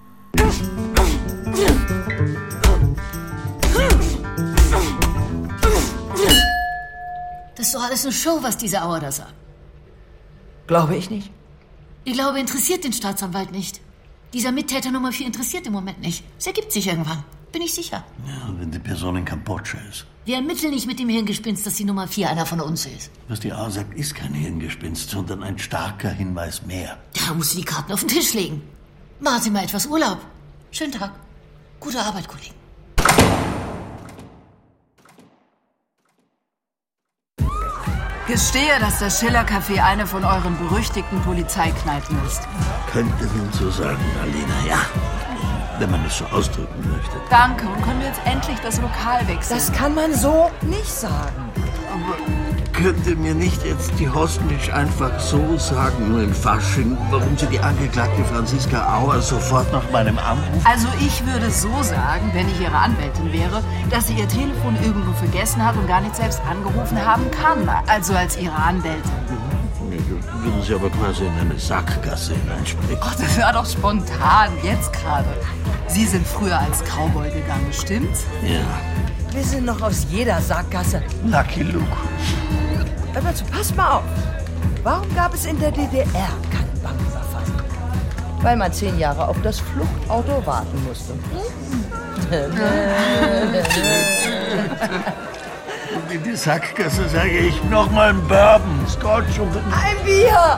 Das ist doch alles eine Show, was diese Auer da sagt. Glaube ich nicht. Ich glaube, interessiert den Staatsanwalt nicht. Dieser Mittäter Nummer 4 interessiert im Moment nicht. Es ergibt sich irgendwann. Bin ich sicher. Ja, wenn die Person in Kambodscha ist. Wir ermitteln nicht mit dem Hirngespinst, dass die Nummer 4 einer von uns ist. Was die A sagt, ist kein Hirngespinst, sondern ein starker Hinweis mehr. Da musst du die Karten auf den Tisch legen. Machen Sie mal etwas Urlaub. Schönen Tag. Gute Arbeit, Kollegen. Gestehe, dass das Schiller-Café eine von euren berüchtigten Polizeikneipen ist. Könnte man so sagen, Alina, ja. Wenn man es so ausdrücken möchte. Danke. Und können wir jetzt endlich das Lokal wechseln? Das kann man so nicht sagen. Aber könnte mir nicht jetzt die Hosnitsch einfach so sagen, nur in Fasching, warum sie die Angeklagte Franziska Auer sofort nach meinem Anruf... Also ich würde so sagen, wenn ich ihre Anwältin wäre, dass sie ihr Telefon irgendwo vergessen hat und gar nicht selbst angerufen haben kann. Also als ihre Anwältin. Würden Sie aber quasi in eine Sackgasse hineinspringen. Oh, das war doch spontan, jetzt gerade. Sie sind früher als Cowboy gegangen, stimmt's? Ja. Wir sind noch aus jeder Sackgasse. Lucky Luke. Hör mal zu, pass mal auf. Warum gab es in der DDR keinen Banküberfall? Weil man 10 Jahre auf das Fluchtauto warten musste. Und in die Sackgasse sage ich nochmal ein Bourbon, Scotch und ein Bier.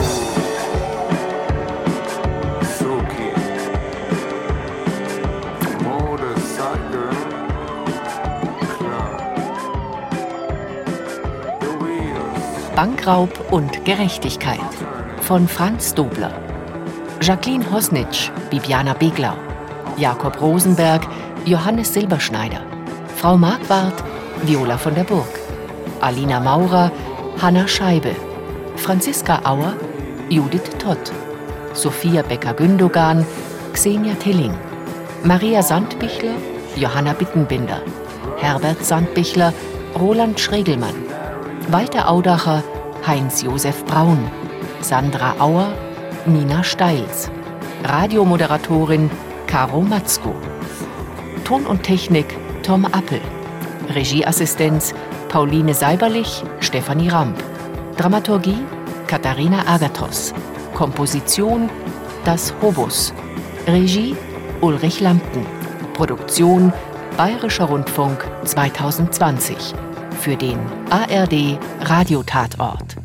Bankraub und Gerechtigkeit von Franz Dobler. Jacqueline Hosnitsch, Bibiana Beglau. Jakob Rosenberg, Johannes Silberschneider. Frau Marquardt, Viola von der Burg. Alina Maurer, Hanna Scheibe. Franziska Auer, Judith Tott. Sophia Becker-Gündogan, Xenia Tilling. Maria Sandbichler, Johanna Bittenbinder. Herbert Sandbichler, Roland Schregelmann. Walter Audacher, Heinz-Josef Braun. Sandra Auer, Nina Steils. Radiomoderatorin Caro Matzko. Ton und Technik Tom Appel. Regieassistenz Pauline Seiberlich, Stefanie Ramp. Dramaturgie Katharina Agathos. Komposition Das Hobus. Regie Ulrich Lampen. Produktion Bayerischer Rundfunk 2020. Für den ARD Radiotatort.